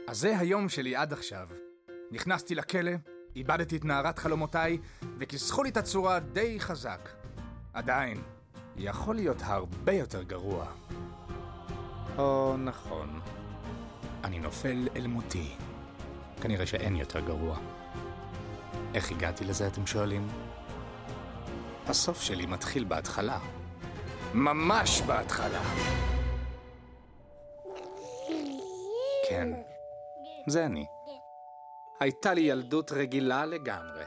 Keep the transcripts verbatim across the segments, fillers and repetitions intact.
אז זה היום שלי עד עכשיו. נכנסתי לכלא, איבדתי את נערת חלומותיי, וכיסחו לי את הצורה די חזק. עדיין, יכול להיות הרבה יותר גרוע. או נכון, אני נופל אל מותי. כנראה שאין יותר גרוע. איך הגעתי לזה, אתם שואלים? הסוף שלי מתחיל בהתחלה. ממש בהתחלה. כן, זה אני. הייתה לי ילדות רגילה לגמרי.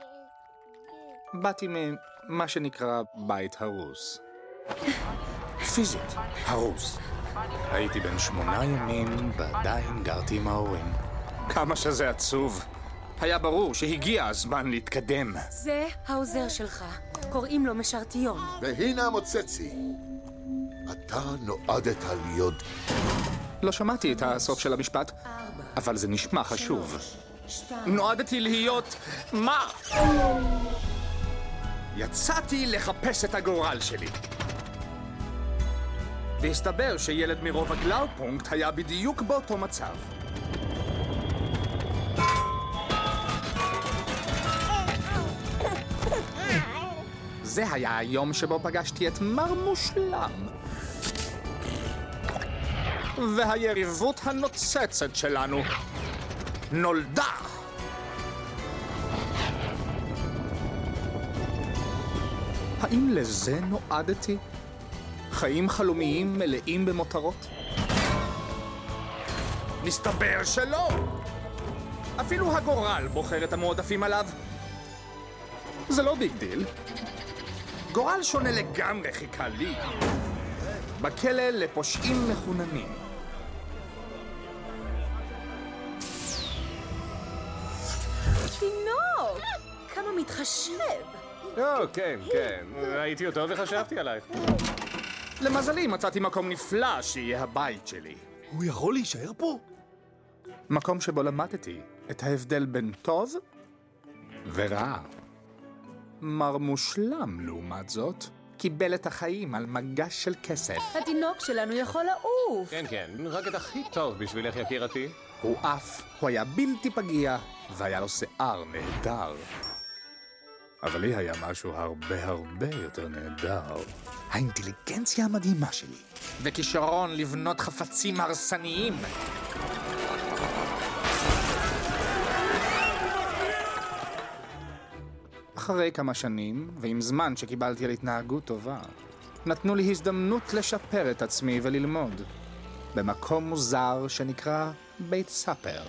באתי ממה שנקרא בית הרוס. פיזית, הרוס. הייתי בן שמונה ימים ועדיין גרתי עם ההורים. כמה שזה עצוב. היה ברור שהגיע הזמן להתקדם. זה העוזר שלך. קוראים לו משרתיון. והנה המוצצי. אתה נועדת להיות... לא שמעתי את הסוף של המשפט, אבל זה נשמע חשוב. נועדתי להיות... מה? יצאתי לחפש את הגורל שלי. והסתבר שילד מרוב הגלאופונקט היה בדיוק באותו מצב. זה היה היום שבו פגשתי את מר מושלם. והיריבות הנוצצת שלנו נולדה. האם לזה נועדתי? חיים חלומיים מלאים במותרות? מסתבר שלא! אפילו הגורל בוחר את המועדפים עליו. זה לא ביג דיל. גורל שונה לגמרי חיכה לי. בכלא לפושעים מחוננים. תינוק! כמה מתחשב. או, כן, כן. ראיתי אותו וחשבתי עלייך. למזלי מצאתי מקום נפלא שיהיה הבית שלי. הוא יכול להישאר פה? מקום שבו למדתי את ההבדל בין טוב ורע. מר מושלם, לעומת זאת, קיבל את החיים על מגש של כסף. התינוק שלנו יכול לעוף. כן, כן, רק את הכי טוב בשבילך, יקירתי. הוא אף, הוא היה בלתי פגיע, והיה לו שיער נהדר. אבל לי היה משהו הרבה הרבה יותר נהדר. האינטליגנציה המדהימה שלי. וכישרון לבנות חפצים הרסניים. אחרי כמה שנים, ועם זמן שקיבלתי על התנהגות טובה, נתנו לי הזדמנות לשפר את עצמי וללמוד. במקום מוזר שנקרא בית ספר.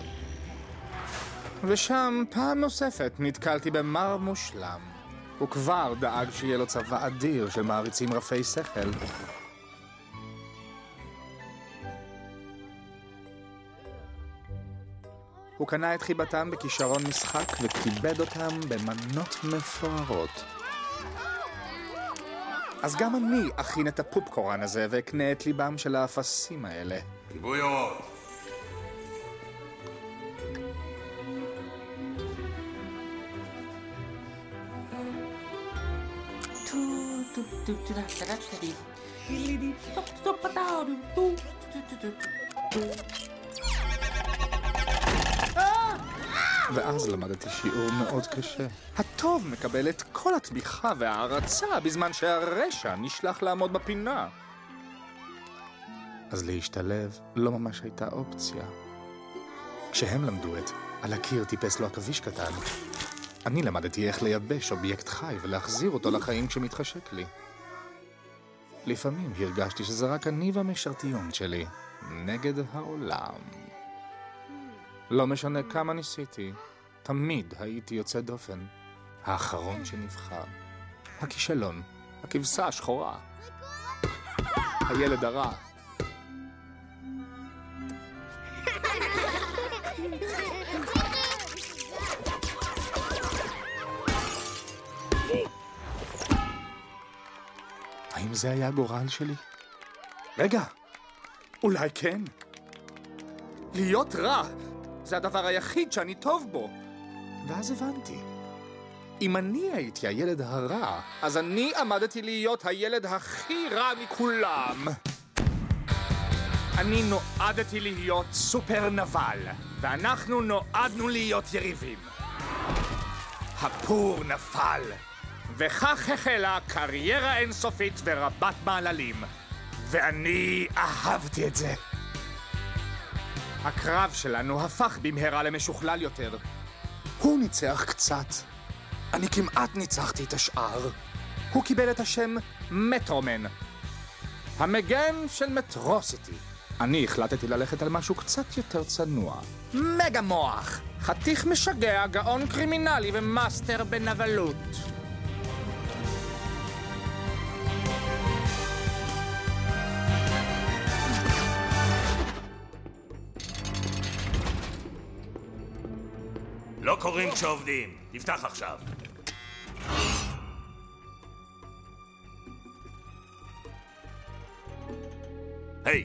ושם פעם נוספת נתקלתי במר מושלם. הוא כבר דאג שיהיה לו צבא אדיר של מעריצים רפי שכל. הוא קנה את חיבתם בכישרון משחק וכיבד אותם במנות מפוארות. אז גם אני אכין את הפופקורן הזה ואקנה את ליבם של האפסים האלה. כיבוי אורות. ואז למדתי שיעור מאוד קשה. הטוב מקבל את כל התמיכה וההערצה בזמן שהרשע נשלח לעמוד בפינה. אז להשתלב לא ממש הייתה אופציה. כשהם למדו את על הקיר טיפס לו עכביש קטן, אני למדתי איך לייבש אובייקט חי ולהחזיר אותו לחיים כשמתחשק לי. לפעמים הרגשתי שזה רק אני והמשרתיון שלי נגד העולם. לא משנה כמה ניסיתי, תמיד הייתי יוצא דופן. האחרון שנבחר. הכישלון, הכבשה השחורה. הילד הרע. האם זה היה הגורל שלי? רגע, אולי כן. להיות רע זה הדבר היחיד שאני טוב בו. ואז הבנתי. אם אני הייתי הילד הרע, אז אני עמדתי להיות הילד הכי רע מכולם. אני נועדתי להיות סופר נבל, ואנחנו נועדנו להיות יריבים. הפור נפל, וכך החלה קריירה אינסופית ורבת מעללים, ואני אהבתי את זה. הקרב שלנו הפך במהרה למשוכלל יותר. הוא ניצח קצת. אני כמעט ניצחתי את השאר. הוא קיבל את השם מטרומן, המגן של מטרוסיטי. אני החלטתי ללכת על משהו קצת יותר צנוע. מגה מוח, חתיך משגע, גאון קרימינלי ומאסטר בנבלות. לא קוראים כשעובדים. תפתח עכשיו. היי.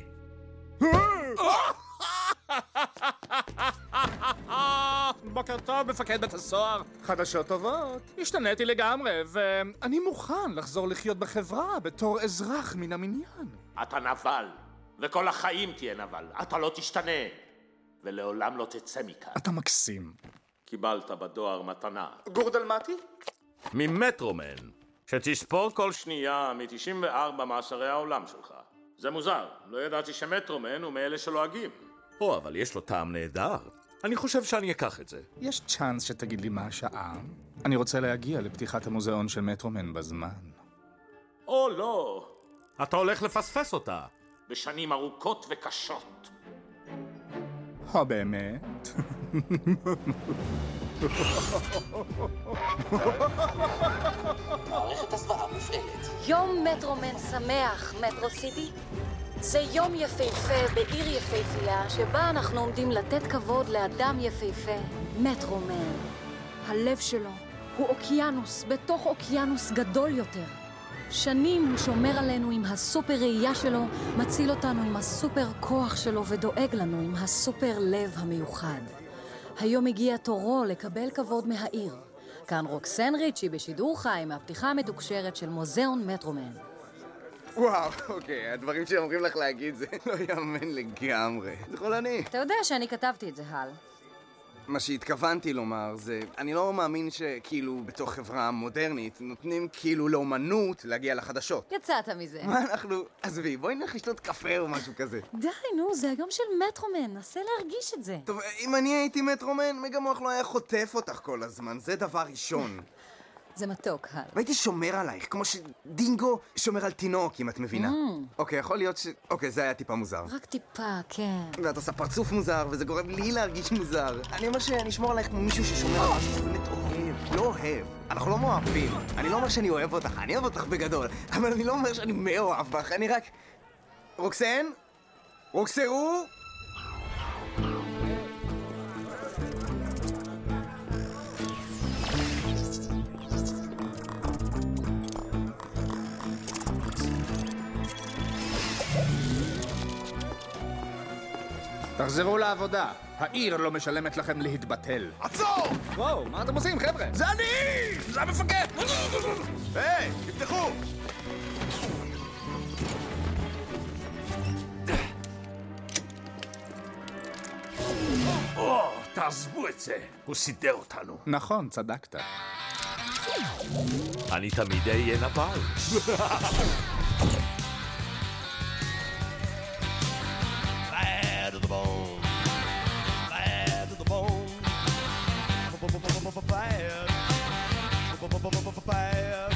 בוקר טוב, מפקד בית הסוהר. חדשות טובות. השתניתי לגמרי, ואני מוכן לחזור לחיות בחברה בתור אזרח מן המניין. אתה נבל, וכל החיים תהיה נבל. אתה לא תשתנה, ולעולם לא תצא מכאן. אתה מקסים. קיבלת בדואר מתנה. גורדלמטי? ממטרומן, שתספור כל שנייה מ-תשעים וארבע מעשרי העולם שלך. זה מוזר, לא ידעתי שמטרומן הוא מאלה שלועגים. או, אבל יש לו טעם נהדר. אני חושב שאני אקח את זה. יש צ'אנס שתגיד לי מה השעה? אני רוצה להגיע לפתיחת המוזיאון של מטרומן בזמן. או לא, אתה הולך לפספס אותה. בשנים ארוכות וקשות. או באמת? מערכת הסוואה מופעלת. יום מטרומן שמח, מטרו סיטי. זה יום יפהפה בעיר יפהפייה, שבה אנחנו עומדים לתת כבוד לאדם יפהפה, מטרומן. הלב שלו הוא אוקיינוס בתוך אוקיינוס גדול יותר. שנים הוא שומר עלינו עם הסופר ראייה שלו, מציל אותנו עם הסופר כוח שלו ודואג לנו עם הסופר לב המיוחד. היום הגיע תורו לקבל כבוד מהעיר. כאן רוקסן ריצ'י בשידור חי מהפתיחה המתוקשרת של מוזיאון מטרומן. וואו, אוקיי, הדברים שאומרים לך להגיד זה לא יאמן לגמרי. זה חולני. אתה יודע שאני כתבתי את זה, הל. מה שהתכוונתי לומר זה, אני לא מאמין שכאילו בתוך חברה מודרנית נותנים כאילו לאומנות להגיע לחדשות. יצאת מזה. מה אנחנו... עזבי, בואי נלך לשתות קפה או משהו כזה. די, נו, זה היום של מטרומן, נסה להרגיש את זה. טוב, אם אני הייתי מטרומן, מגה מוח לא היה חוטף אותך כל הזמן, זה דבר ראשון. זה מתוק, הל. והייתי שומר עלייך, כמו שדינגו שומר על תינוק, אם את מבינה. אוקיי, יכול להיות ש... אוקיי, זה היה טיפה מוזר. רק טיפה, כן. ואת עושה פרצוף מוזר, וזה גורם לי להרגיש מוזר. אני אומר שאני אשמור עלייך כמו מישהו ששומר על משהו שבאמת אוהב. לא אוהב. אנחנו לא מאוהבים. אני לא אומר שאני אוהב אותך, אני אוהב אותך בגדול. אבל אני לא אומר שאני מאוהב בך, אני רק... רוקסן? רוקסרו? תחזרו לעבודה. העיר לא משלמת לכם להתבטל. עצור! וואו, מה אתם עושים, חבר'ה? זה אני! זה המפקד! היי, תפתחו! או, תעזבו את זה. הוא סידר אותנו. נכון, צדקת. אני תמיד אהיה נבל. Bad to the bone, bad to the bone, bad, bad,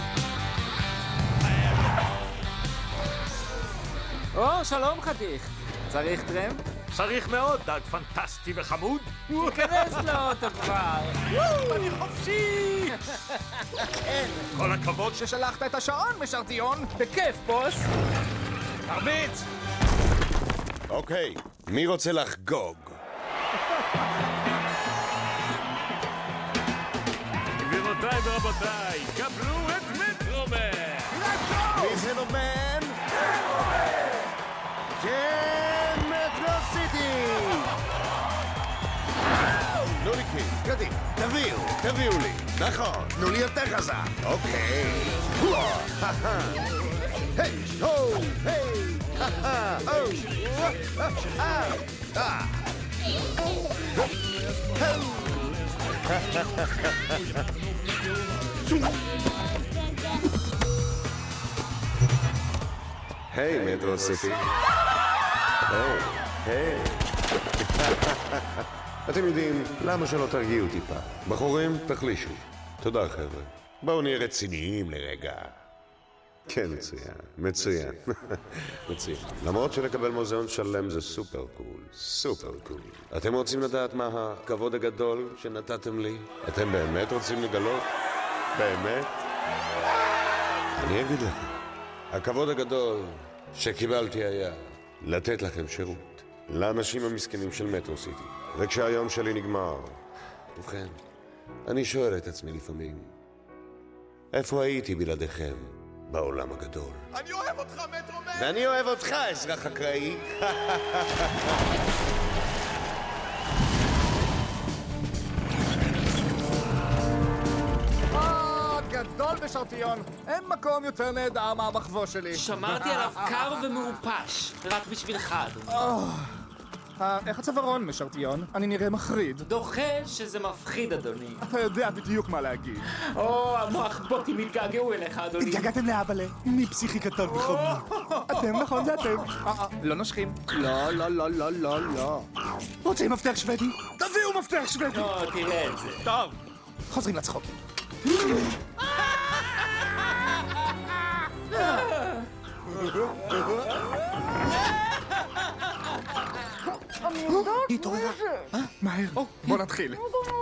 או, שלום חתיך. צריך טרמפ? צריך מאוד, דג פנטסטי וחמוד. כנס לאוטו כבר. אני חופשי! כל הכבוד ש... ששלחת את השעון, משרתיון. בכיף, בוס. תרביץ! אוקיי, מי רוצה לחגוג? גבירותיי ורבותיי, קבלו את מטרומן! מי זה נובן? כן, מטרו סיטי! תנו לי קיס, קדימה, תביאו, תביאו לי. נכון, תנו לי יותר חזק. אוקיי. היי, הו, היי! היי, מטרו סיטי. היי, היי. אתם יודעים, למה שלא תרגיעו טיפה? בחורים, תחלישו. תודה, חבר'ה. בואו נהיה רציניים לרגע. כן, מצוין, מצוין. מצוין. למרות שלקבל מוזיאון שלם זה סופר קול, סופר קול. אתם רוצים לדעת מה הכבוד הגדול שנתתם לי? אתם באמת רוצים לגלות? באמת? אני אגיד לכם. הכבוד הגדול שקיבלתי היה לתת לכם שירות לאנשים המסכנים של מטרו סיטי. וכשהיום שלי נגמר, ובכן, אני שואל את עצמי לפעמים, איפה הייתי בלעדיכם בעולם הגדול? אני אוהב אותך, מטרומן! ואני אוהב אותך, אזרח אקראי. גדול בשרטיון, אין מקום יותר נהדר מהמחבוא שלי. שמרתי עליו קר ומעופש, רק בשבילך, אדוני. איך הצווארון משרטיון? אני נראה מחריד. דוחה שזה מפחיד, אדוני. אתה יודע בדיוק מה להגיד. או, המוח בוטים התגעגעו אליך, אדוני. התגעגעתם לאבאלה, מי פסיכי קטן וחמוד. אתם, נכון, זה אתם. לא נושכים. לא, לא, לא, לא, לא, לא. רוצים מפתח שוודי? תביאו מפתח שוודי! לא, תראה את זה. טוב, חוזרים לצחוקים. היא התעוררה. מהר, בוא נתחיל.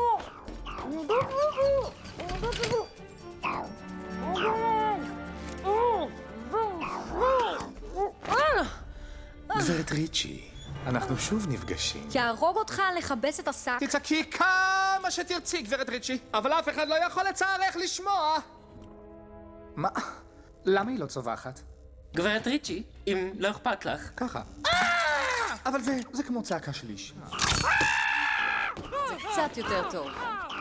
גברת ריצ'י, אנחנו שוב נפגשים. יהרוג אותך לכבס את השק. תצעקי כמה שתרצי, גברת ריצ'י, אבל אף אחד לא יכול לצערך לשמוע. מה? למה היא לא צווחת? גברת ריצ'י, אם לא אכפת לך. ככה. אבל זה, זה כמו צעקה של אישה. זה קצת יותר טוב.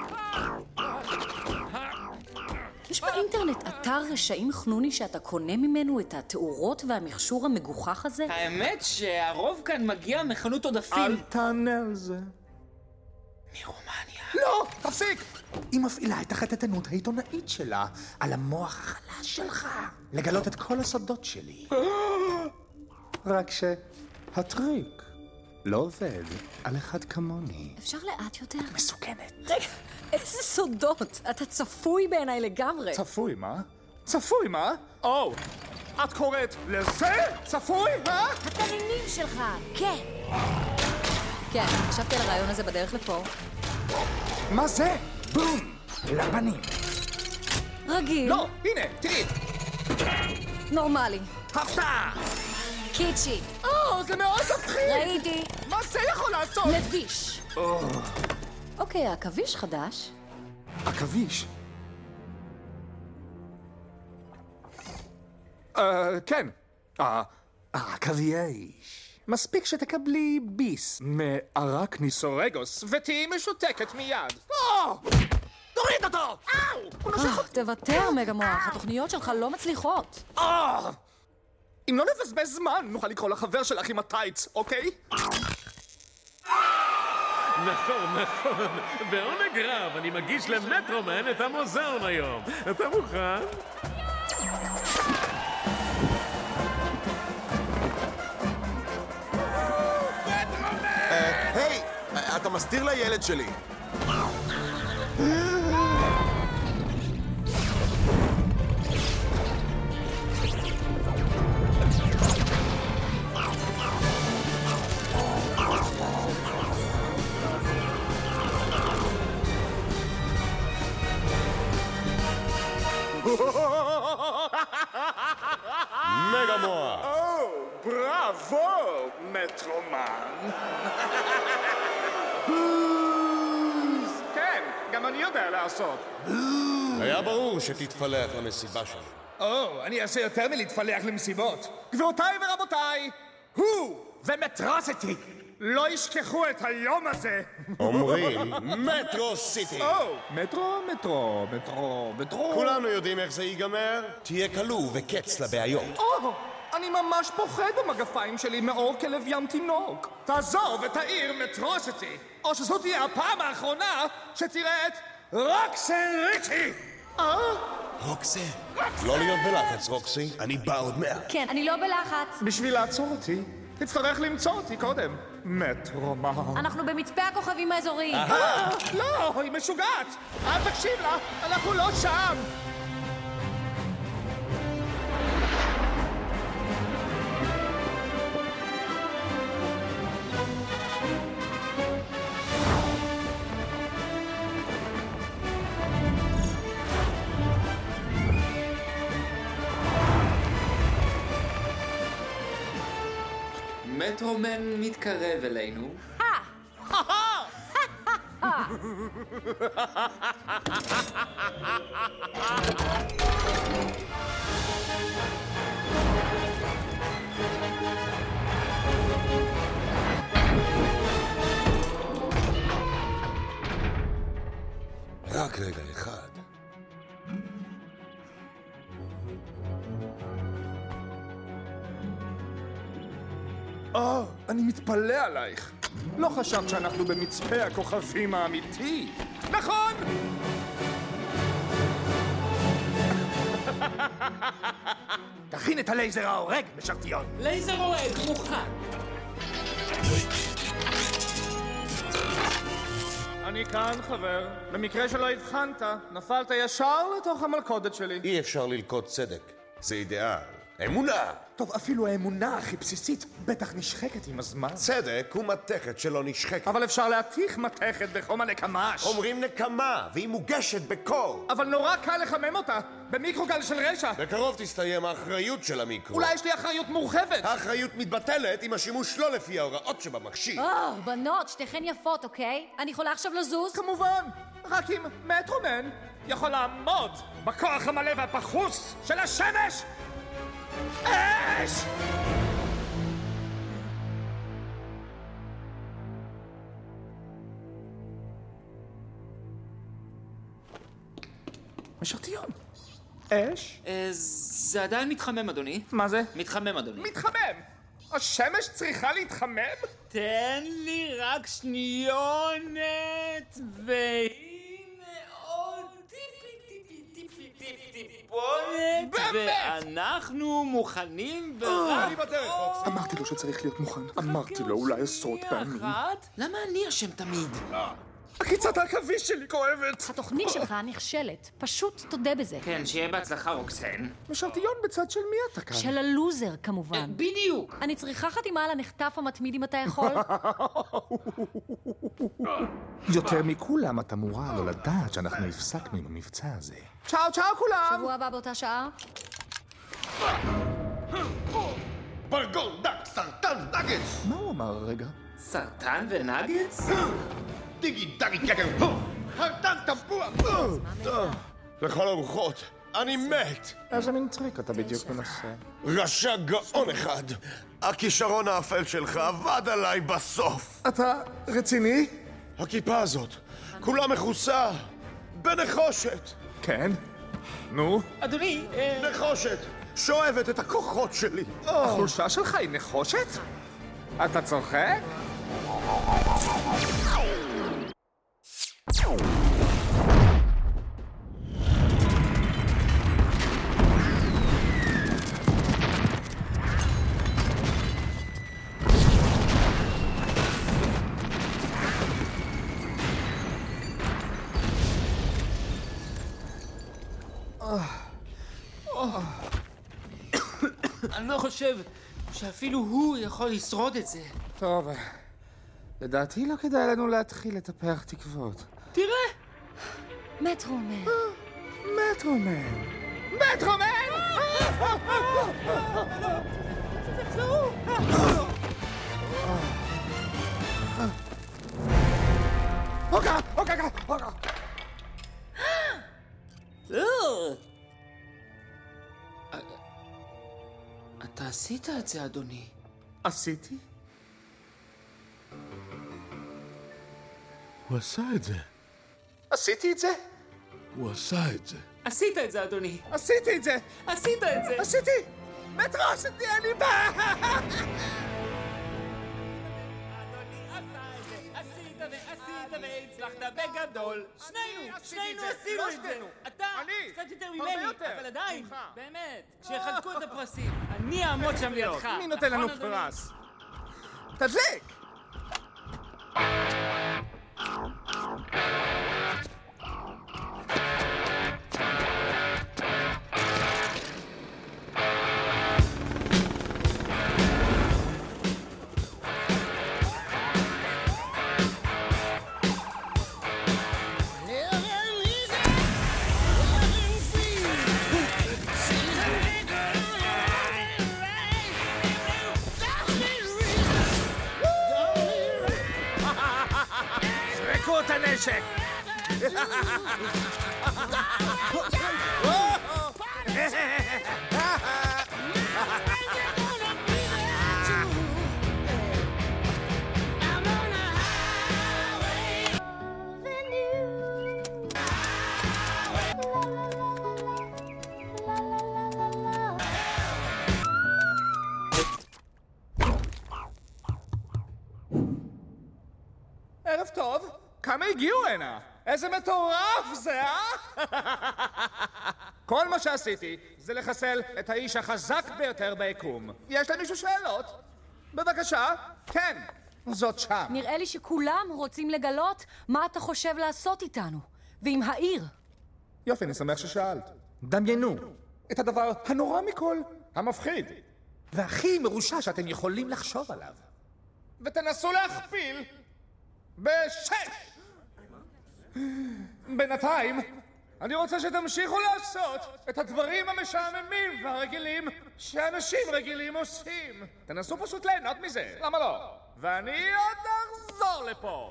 יש באינטרנט אתר רשעים חנוני שאתה קונה ממנו את התאורות והמכשור המגוחך הזה? האמת שהרוב כאן מגיע מחנות עודפים. אל תענה על זה. מרומניה. לא, תפסיק! היא מפעילה את החטטנות העיתונאית שלה על המוח החלש שלך. לגלות את כל הסודות שלי. רק שהטריק לא עובד על אחד כמוני. אפשר לאט יותר? מסוכנת. רגע, איזה סודות? אתה צפוי בעיניי לגמרי. צפוי, מה? צפוי, מה? או, את קוראת לזה צפוי, מה? התנינים שלך, כן. כן, חשבתי על הרעיון הזה בדרך לפה. מה זה? בום! לפנים. רגיל. לא, הנה, תראי. נורמלי. הפתעה! קיצ'י. או, זה מאוד מפחיד! ראיתי. מה זה יכול לעשות? מביש. אוקיי, העכביש חדש. עכביש? אה, כן. אה, עכביש. מספיק שתקבלי ביס מערק ניסורגוס ותהיי משותקת מיד. או! תוריד אותו! אאו! הוא נושך אותי. תוותר, מגה מוח, התוכניות שלך לא מצליחות. אה! אם לא נבזבז זמן, נוכל לקרוא לחבר שלך עם הטייץ, אוקיי? נכון, נכון. בעונג רב, אני מגיש למטרומן את המוזיאון היום. אתה מוכן? היי, אתה מסתיר לילד שלי. מגה מוח! או, בראבו, מטרומן. כן, גם אני יודע לעשות. היה ברור שתתפלח למסיבה שלנו. או, אני אעשה יותר מלהתפלח למסיבות. גבירותיי ורבותיי, הוא ומטרוסטי לא ישכחו את היום הזה. אומרים מטרו סיטי! או, מטרו, מטרו, מטרו, מטרו. כולנו יודעים איך זה ייגמר. תהיה כלוא וקץ לבעיות. או, אני ממש פוחד במגפיים שלי מאור כלב ים תינוק. תעזוב את העיר מטרוסיטי, או שזאת תהיה הפעם האחרונה שתראה את רוקסן ריצ'י. אה? רוקסי, לא להיות בלחץ, רוקסי. אני בא עוד מעט. כן, אני לא בלחץ. בשביל לעצור אותי, תצטרך למצוא אותי קודם. מטרומן. אנחנו במצפה הכוכבים האזוריים. אה, לא, היא משוגעת. אל תקשיב לה, אנחנו לא שם. מטרומן מתקרב אלינו. רק רגע אחד. אה, אני מתפלא עלייך. לא חשבת שאנחנו במצפה הכוכבים האמיתי, נכון? תכין את הלייזר ההורג, משרתיון. לייזר הורג, מוכן. אני כאן, חבר. במקרה שלא הבחנת, נפלת ישר לתוך המלכודת שלי. אי אפשר ללכוד צדק. זה אידיאל. אמונה! טוב, אפילו האמונה הכי בסיסית בטח נשחקת עם הזמן. צדק הוא מתכת שלא נשחקת. אבל אפשר להתיך מתכת בחום הנקמש. אומרים נקמה, והיא מוגשת בקור. אבל נורא קל לחמם אותה, במיקרוגל של רשע. בקרוב תסתיים האחריות של המיקרו. אולי יש לי אחריות מורחבת. האחריות מתבטלת עם השימוש לא לפי ההוראות שבמכשיר. או, בנות, שתיכן יפות, אוקיי? אני יכולה עכשיו לזוז? כמובן, רק אם מטרומן יכול לעמוד בכוח המלא והפחוס של השמש. אש! משרתיון. אש? זה עדיין מתחמם, אדוני. מה זה? מתחמם, אדוני. מתחמם! השמש צריכה להתחמם? תן לי רק שניונת, והנה עוד טיפי טיפי טיפי טיפי טיפונת, ואנחנו מוכנים ברק. אני בדרך, רוקסי. אמרתי לו שצריך להיות מוכן. אמרתי לו אולי עשרות פעמים. למה אני אשם תמיד? עקיצת העכביש שלי כואבת. התוכנית שלך נכשלת. פשוט תודה בזה. כן, שיהיה בהצלחה, רוקסן. משרתיון, בצד של מי אתה כאן? של הלוזר, כמובן. בדיוק. אני צריכה חתימה על הנחטף המתמיד אם אתה יכול. יותר מכולם את אמורה לא לדעת שאנחנו הפסקנו עם המבצע הזה. צ'או צ'או כולם! שבוע הבא באותה שעה? ברגול דק סרטן נגץ! מה הוא אמר הרגע? סרטן ונגץ? דיגי דגי גגר! סרטן טבוע! לכל הרוחות, אני מת! איזה מין טריק אתה בדיוק מנסה? רשע גאון אחד! הכישרון האפל שלך עבד עליי בסוף! אתה רציני? הכיפה הזאת, כולה מכוסה בנחושת! כן? נו? אדוני, נחושת! שואבת את הכוחות שלי! החולשה שלך היא נחושת? אתה צוחק? אני לא חושב שאפילו הוא יכול לשרוד את זה. טוב, לדעתי לא כדאי לנו להתחיל לטפח תקוות. תראה! מטרומן. מטרומן! מטרומן! הוגה! הוגה! הוגה! אתה עשית את זה, אדוני. עשיתי? הוא עשה את זה. עשיתי את זה? הוא עשה את זה. עשית את זה, אדוני. עשיתי את זה! עשית את זה. עשיתי! מטרוסיטי, אני בא! עשית ועשית והצלחת בגדול. שנינו, שנינו עשינו את זה. אתה קצת יותר ממני, אבל עדיין, באמת, כשיחלקו את הפרסים, אני אעמוד שם לידך. מי נותן לנו פרס? תדליק! זרקו את הנשק! ערב טוב, כמה הגיעו הנה? איזה מטורף זה, אה? כל מה שעשיתי זה לחסל את האיש החזק ביותר ביקום. יש למישהו שאלות? בבקשה, כן, זאת שם. נראה לי שכולם רוצים לגלות מה אתה חושב לעשות איתנו, ועם העיר. יופי, אני שמח ששאלת. דמיינו את הדבר הנורא מכל, המפחיד, והכי מרושע שאתם יכולים לחשוב עליו. ותנסו להכפיל בשש! בינתיים, אני רוצה שתמשיכו לעשות את הדברים המשעממים והרגילים שאנשים רגילים עושים. תנסו פשוט ליהנות מזה, למה לא? ואני עוד אחזור לפה.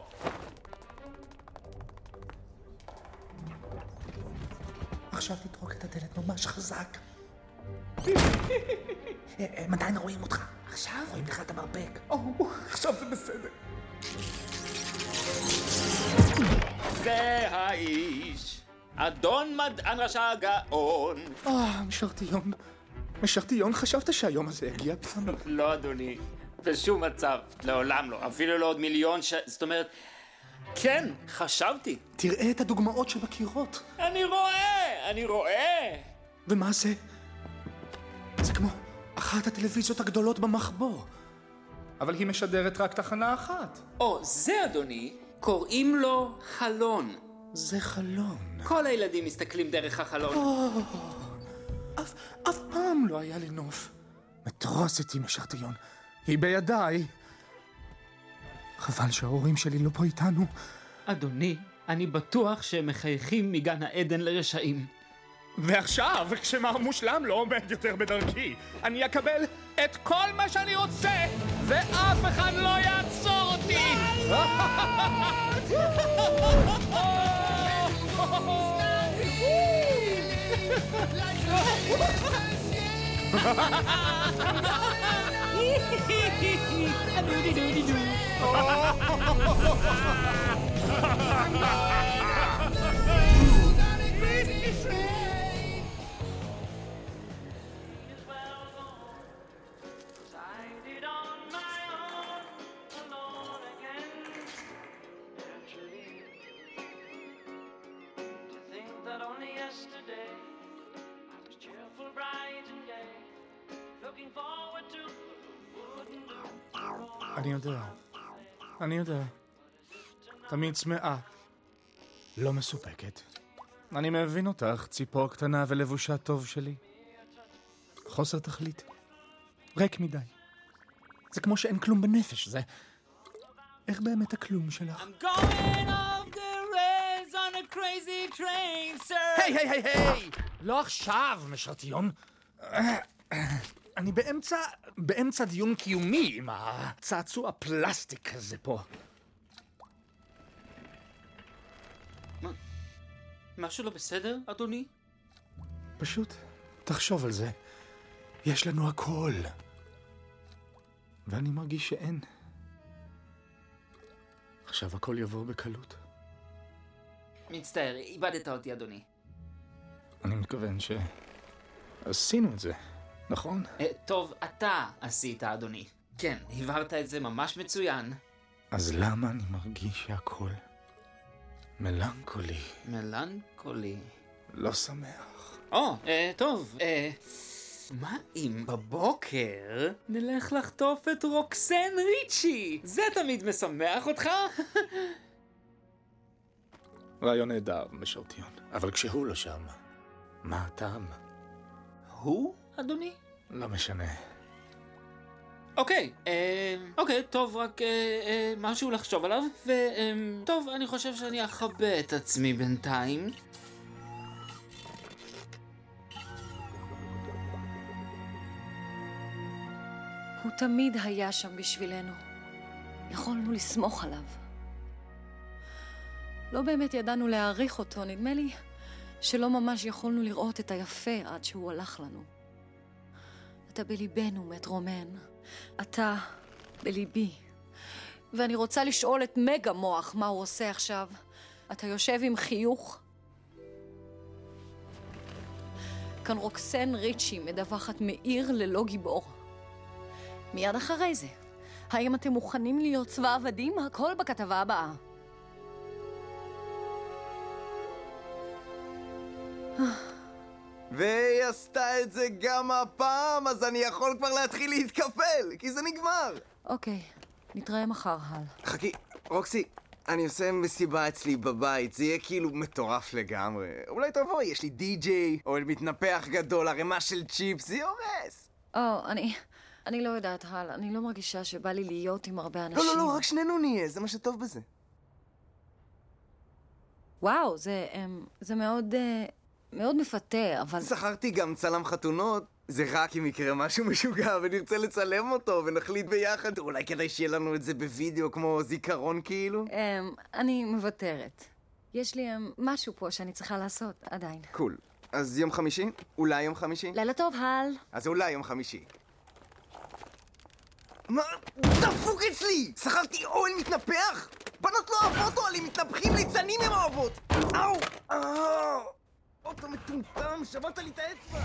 עכשיו תטרוק את הדלת ממש חזק. מתי רואים אותך? עכשיו רואים לך את המרפק. עכשיו זה בסדר. זה האיש, אדון מדען רשע גאון. אה, משרתיון. משרתיון, חשבת שהיום הזה יגיע פעם? לא, אדוני, בשום מצב, לעולם לא, אפילו לא עוד מיליון ש... זאת אומרת, כן, חשבתי. תראה את הדוגמאות שבקירות. אני רואה, אני רואה. ומה זה? זה כמו אחת הטלוויזיות הגדולות במחבור. אבל היא משדרת רק תחנה אחת. או, זה אדוני, קוראים לו חלון. זה חלון. כל הילדים מסתכלים דרך החלון. או, אף, אף פעם לא היה לי נוף. מטרוסטי משרתיון. היא בידיי. חבל שההורים שלי לא פה איתנו. אדוני, אני בטוח שהם מחייכים מגן העדן לרשעים. ועכשיו, כשמר מושלם לא עומד יותר בדרכי, אני אקבל את כל מה שאני רוצה, ואף אחד לא יעצור אותי! אני יודע, אני יודע. תמיד צמאה, לא מסופקת. אני מבין אותך, ציפור קטנה ולבושה טוב שלי. חוסר תכלית. ריק מדי. זה כמו שאין כלום בנפש, זה... איך באמת הכלום שלך? I'm going off the rails on a crazy train, sir. היי, היי, היי, היי! לא עכשיו, משרתיון. אני באמצע, באמצע דיון קיומי עם הצעצוע הפלסטיק הזה פה. מה? משהו לא בסדר, אדוני? פשוט, תחשוב על זה. יש לנו הכל. ואני מרגיש שאין. עכשיו הכל יבוא בקלות. מצטער, איבדת אותי, אדוני. אני מתכוון שעשינו את זה. נכון? טוב, אתה עשית, אדוני. כן, הבהרת את זה ממש מצוין. אז למה אני מרגיש שהכל מלנכולי? מלנכולי. לא שמח. או, אה, טוב, אה... מה אם בבוקר נלך לחטוף את רוקסן ריצ'י? זה תמיד משמח אותך? רעיון נהדר, משרתיון. אבל כשהוא לא שם, מה הטעם? הוא, אדוני? לא משנה. אוקיי, אה, אוקיי, טוב, רק אה, אה, משהו לחשוב עליו, וטוב, אה, אני חושב שאני אחבא את עצמי בינתיים. הוא תמיד היה שם בשבילנו. יכולנו לסמוך עליו. לא באמת ידענו להעריך אותו, נדמה לי שלא ממש יכולנו לראות את היפה עד שהוא הלך לנו. אתה בליבנו, מטרומן. אתה בליבי. ואני רוצה לשאול את מגה מוח מה הוא עושה עכשיו. אתה יושב עם חיוך? כאן רוקסן ריצ'י מדווחת מעיר ללא גיבור. מיד אחרי זה. האם אתם מוכנים להיות צבא עבדים? הכל בכתבה הבאה. והיא עשתה את זה גם הפעם, אז אני יכול כבר להתחיל להתקפל, כי זה נגמר. אוקיי, נתראה מחר, הל. חכי, רוקסי, אני עושה מסיבה אצלי בבית, זה יהיה כאילו מטורף לגמרי. אולי תבואי, יש לי די-ג'יי, או מתנפח גדול, ערימה של צ'יפס, זה הורס. או, אני... אני לא יודעת, הל, אני לא מרגישה שבא לי להיות עם הרבה אנשים. לא, לא, לא, רק שנינו נהיה, זה מה שטוב בזה. וואו, זה, זה מאוד, מאוד מפתה, אבל... שכרתי גם צלם חתונות, זה רק אם יקרה משהו משוגע ונרצה לצלם אותו ונחליט ביחד. אולי כדאי שיהיה לנו את זה בווידאו כמו זיכרון כאילו? אני מוותרת. יש לי משהו פה שאני צריכה לעשות עדיין. קול. אז יום חמישי? אולי יום חמישי? לילה טוב, הל. אז אולי יום חמישי. מה? דפוק אצלי! שכרתי אוהל מתנפח? בנות לא אוהבות אוהלים, מתנפחים ליצנים הם אוהבות! אאו! אאו! אוטו מטומטם, שברת לי את האצבע!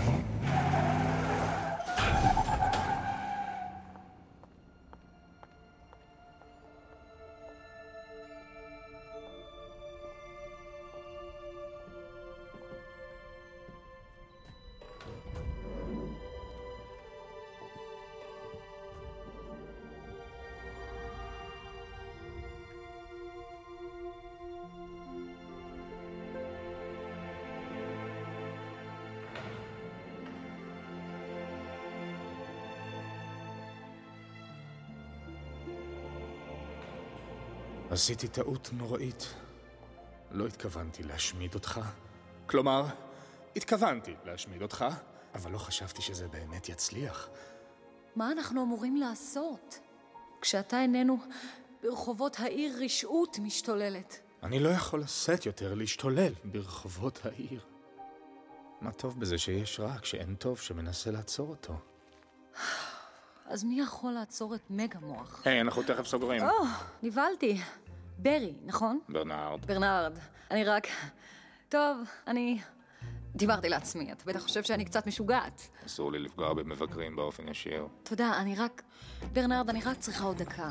עשיתי טעות נוראית. לא התכוונתי להשמיד אותך. כלומר, התכוונתי להשמיד אותך, אבל לא חשבתי שזה באמת יצליח. מה אנחנו אמורים לעשות? כשאתה איננו ברחובות העיר רשעות משתוללת. אני לא יכול לשאת יותר להשתולל ברחובות העיר. מה טוב בזה שיש רע כשאין טוב שמנסה לעצור אותו? אז מי יכול לעצור את מגה מוח? היי, אנחנו תכף סוגרים. או, נבלתי. ברי, נכון? ברנארד. ברנארד. אני רק... טוב, אני... דיברתי לעצמי, אתה בטח חושב שאני קצת משוגעת. אסור לי לפגוע במבקרים באופן ישיר. תודה, אני רק... ברנארד, אני רק צריכה עוד דקה.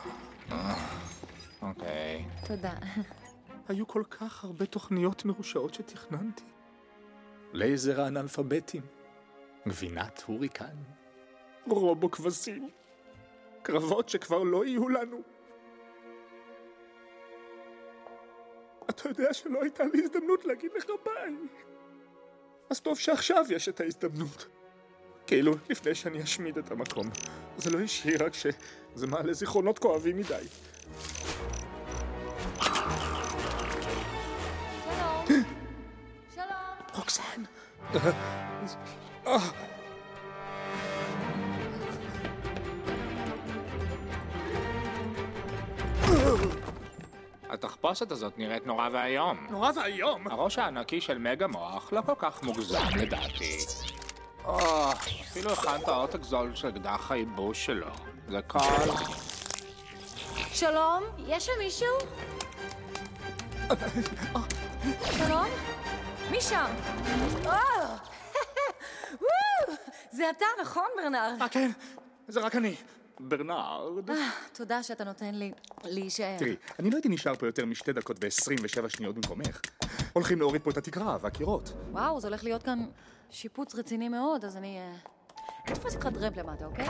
אוקיי. תודה. היו כל כך הרבה תוכניות מרושעות שתכננתי. לייזר האנאלפביתים. גבינת הוריקן. רובו כבשים. קרבות שכבר לא יהיו לנו. אתה יודע שלא הייתה לי הזדמנות להגיד לך ביי. אז טוב שעכשיו יש את ההזדמנות. כאילו, לפני שאני אשמיד את המקום. זה לא אישי, רק שזה מעלה זיכרונות כואבים מדי. שלום. שלום. רוקסן. התחפושת הזאת נראית נורא והיום. נורא והיום? הראש הענקי של מגה מוח לא כל כך מוגזם לדעתי. או, אפילו הכנת עותק זול של אקדח הייבוש שלו. זה כל... שלום, יש שם מישהו? שלום? מי שם? זה זה אתה, נכון, ברנרד? אה, כן, זה רק אני. ברנרד. תודה שאתה נותן לי להישאר. תראי, אני לא הייתי נשאר פה יותר משתי דקות ועשרים ושבע שניות במקומך. הולכים להוריד פה את התקרה והקירות. וואו, זה הולך להיות כאן שיפוץ רציני מאוד, אז אני... אני תפוס איתך דרמפ למטה, אוקיי?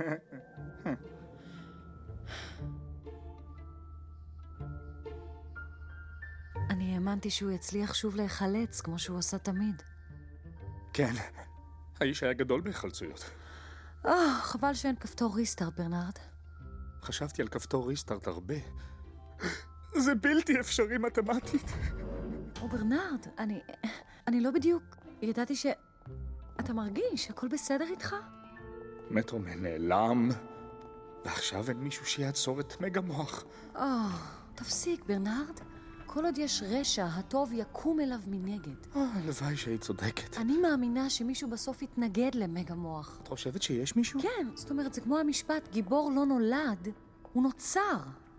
אני האמנתי שהוא יצליח שוב להיחלץ, כמו שהוא עושה תמיד. כן, האיש היה גדול בהיחלצויות. אה, חבל שאין כפתור ריסטארט, ברנרד. חשבתי על כפתור ריסטארט הרבה. זה בלתי אפשרי מתמטית. או ברנרד, אני... אני לא בדיוק... ידעתי ש... אתה מרגיש, הכל בסדר איתך? מטרומן נעלם, ועכשיו אין מישהו שיעצור את מגה מוח. אה, תפסיק, ברנרד. כל עוד יש רשע, הטוב יקום אליו מנגד. אה, הלוואי שהיא צודקת. אני מאמינה שמישהו בסוף יתנגד למגה מוח. את חושבת שיש מישהו? כן, זאת אומרת, זה כמו המשפט, גיבור לא נולד, הוא נוצר.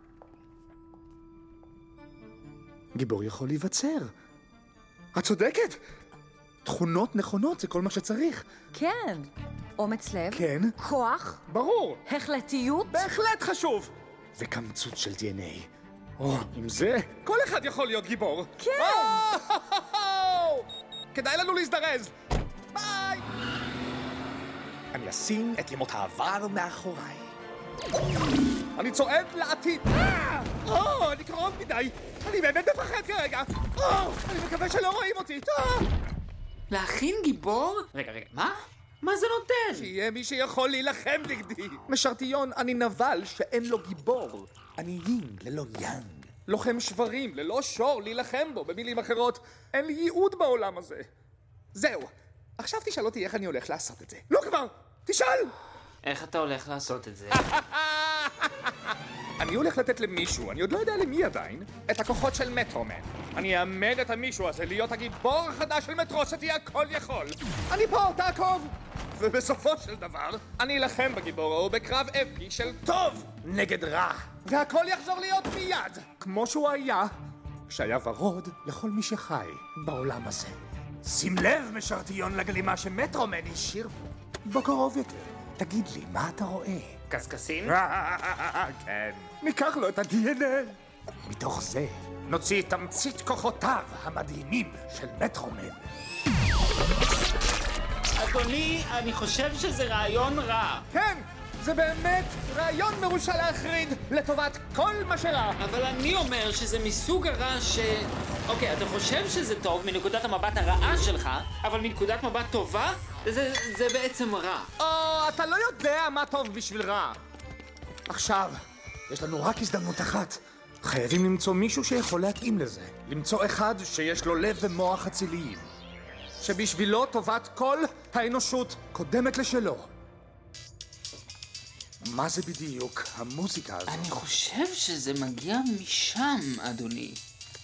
גיבור יכול להיווצר. את צודקת! תכונות נכונות, זה כל מה שצריך. כן. אומץ לב. כן. כוח. ברור. החלטיות. בהחלט חשוב. וקמצות של די אן איי. או, עם זה, כל אחד יכול להיות גיבור. כן. כדאי לנו להזדרז. ביי! אני אשים את ימות העבר מאחוריי. אני צועד לעתיד. או, אני קרוב מדי. אני באמת מפחד כרגע. או, אני מקווה שלא רואים אותי. להכין גיבור? רגע, רגע, מה? מה זה נותן? שיהיה מי שיכול להילחם נגדי. משרתיון, אני נבל שאין לו גיבור. אני יינג ללא יאנג. לוחם שברים, ללא שור, להילחם בו. במילים אחרות, אין לי ייעוד בעולם הזה. זהו. עכשיו תשאל אותי איך אני הולך לעשות את זה. לא כבר! תשאל! איך אתה הולך לעשות את זה? אני הולך לתת למישהו, אני עוד לא יודע למי עדיין, את הכוחות של מטרומן. אני אעמד את המישהו הזה להיות הגיבור החדש של מטרוסיטי הכל יכול. אני פה, תעקוב! ובסופו של דבר, אני אלחם בגיבור ההוא בקרב אפי של טוב נגד רע. והכל יחזור להיות מיד, כמו שהוא היה, שהיה ורוד לכל מי שחי בעולם הזה. שים לב, משרתיון, לגלימה שמטרומן השאיר בו. בקרוב יותר. תגיד לי, מה אתה רואה? קסקסים? כן. ניקח לו את ה-די אן איי. מתוך זה נוציא את תמצית כוחותיו המדהימים של מטרומן. אדוני, אני חושב שזה רעיון רע. כן, זה באמת רעיון מרושע להחריד לטובת כל מה שרע. אבל אני אומר שזה מסוג הרע ש... אוקיי, אתה חושב שזה טוב מנקודת המבט הרעה שלך, אבל מנקודת מבט טובה, זה, זה בעצם רע. או, אתה לא יודע מה טוב בשביל רע. עכשיו, יש לנו רק הזדמנות אחת. חייבים למצוא מישהו שיכול להתאים לזה. למצוא אחד שיש לו לב ומוח אציליים. שבשבילו טובת כל האנושות קודמת לשלו. מה זה בדיוק המוזיקה הזאת? אני חושב שזה מגיע משם, אדוני.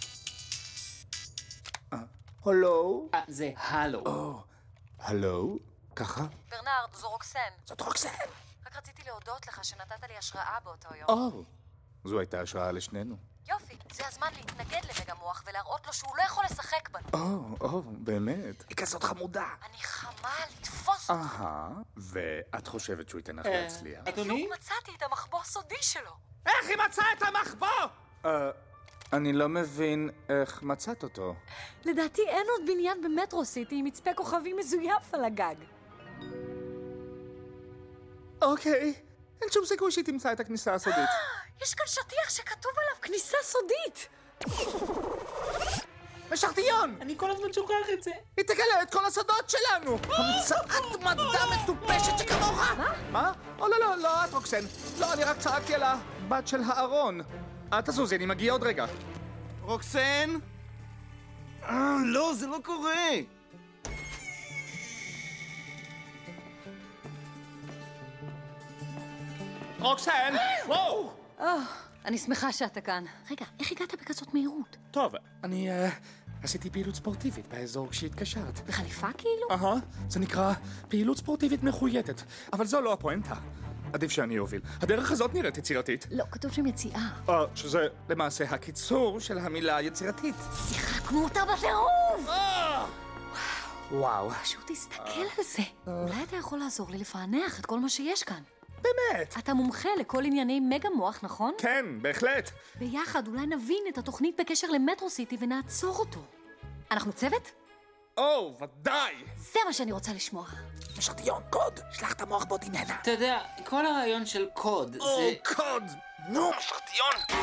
הלו? אה, זה הלו. או, הלו? ככה? ברנרד, זו רוקסן. זאת רוקסן. רק רציתי להודות לך שנתת לי השראה באותו יום. או, זו הייתה השראה לשנינו. יופי, זה הזמן להתנגד למגה מוח ולהראות לו שהוא לא יכול לשחק בנו. או, או, באמת. היא כזאת חמודה. אני חמה לתפוס אותו. אהה, ואת חושבת שהוא ייתן לך להצליח? אדוני? מצאתי את המחבוא הסודי שלו. איך היא מצאה את המחבוא? אה, אני לא מבין איך מצאת אותו. לדעתי אין עוד בניין במטרו סיטי עם מצפה כוכבי מזויף על הגג. אוקיי, אין שום סיכוי שהיא תמצא את הכניסה הסודית. יש כאן שטיח שכתוב עליו כניסה סודית. משרתיון! אני כל הזמן שוכח את זה. היא תגלה את כל הסודות שלנו! המצאת מדע מטופשת שכמוך! מה? מה? או לא, לא, לא, את רוקסן. לא, אני רק צעקתי על הבת של הארון. אל תזוזי, אני מגיע עוד רגע. רוקסן? אה, לא, זה לא קורה. רוקסן! וואו! אני שמחה שאתה כאן. רגע, איך הגעת בכזאת מהירות? טוב, אני אה, עשיתי פעילות ספורטיבית באזור כשהתקשרת. בחליפה כאילו? אהה, זה נקרא פעילות ספורטיבית מחויטת. אבל זו לא הפואנטה. עדיף שאני אוביל. הדרך הזאת נראית יצירתית. לא, כתוב שם יציאה. אה, שזה למעשה הקיצור של המילה יצירתית. שיחקנו אותה בטירוף! אה! וואו. פשוט תסתכל על זה. אולי אתה יכול לעזור לי לפענח את כל מה שיש כאן. באמת? אתה מומחה לכל ענייני מגה מוח, נכון? כן, בהחלט. ביחד אולי נבין את התוכנית בקשר למטרו סיטי ונעצור אותו. אנחנו צוות? או, ודאי. זה מה שאני רוצה לשמוע. משרתיון, קוד, שלח את המוח בוט עם הנה. אתה יודע, כל הרעיון של קוד או, זה... קוד! נו, משרתיון!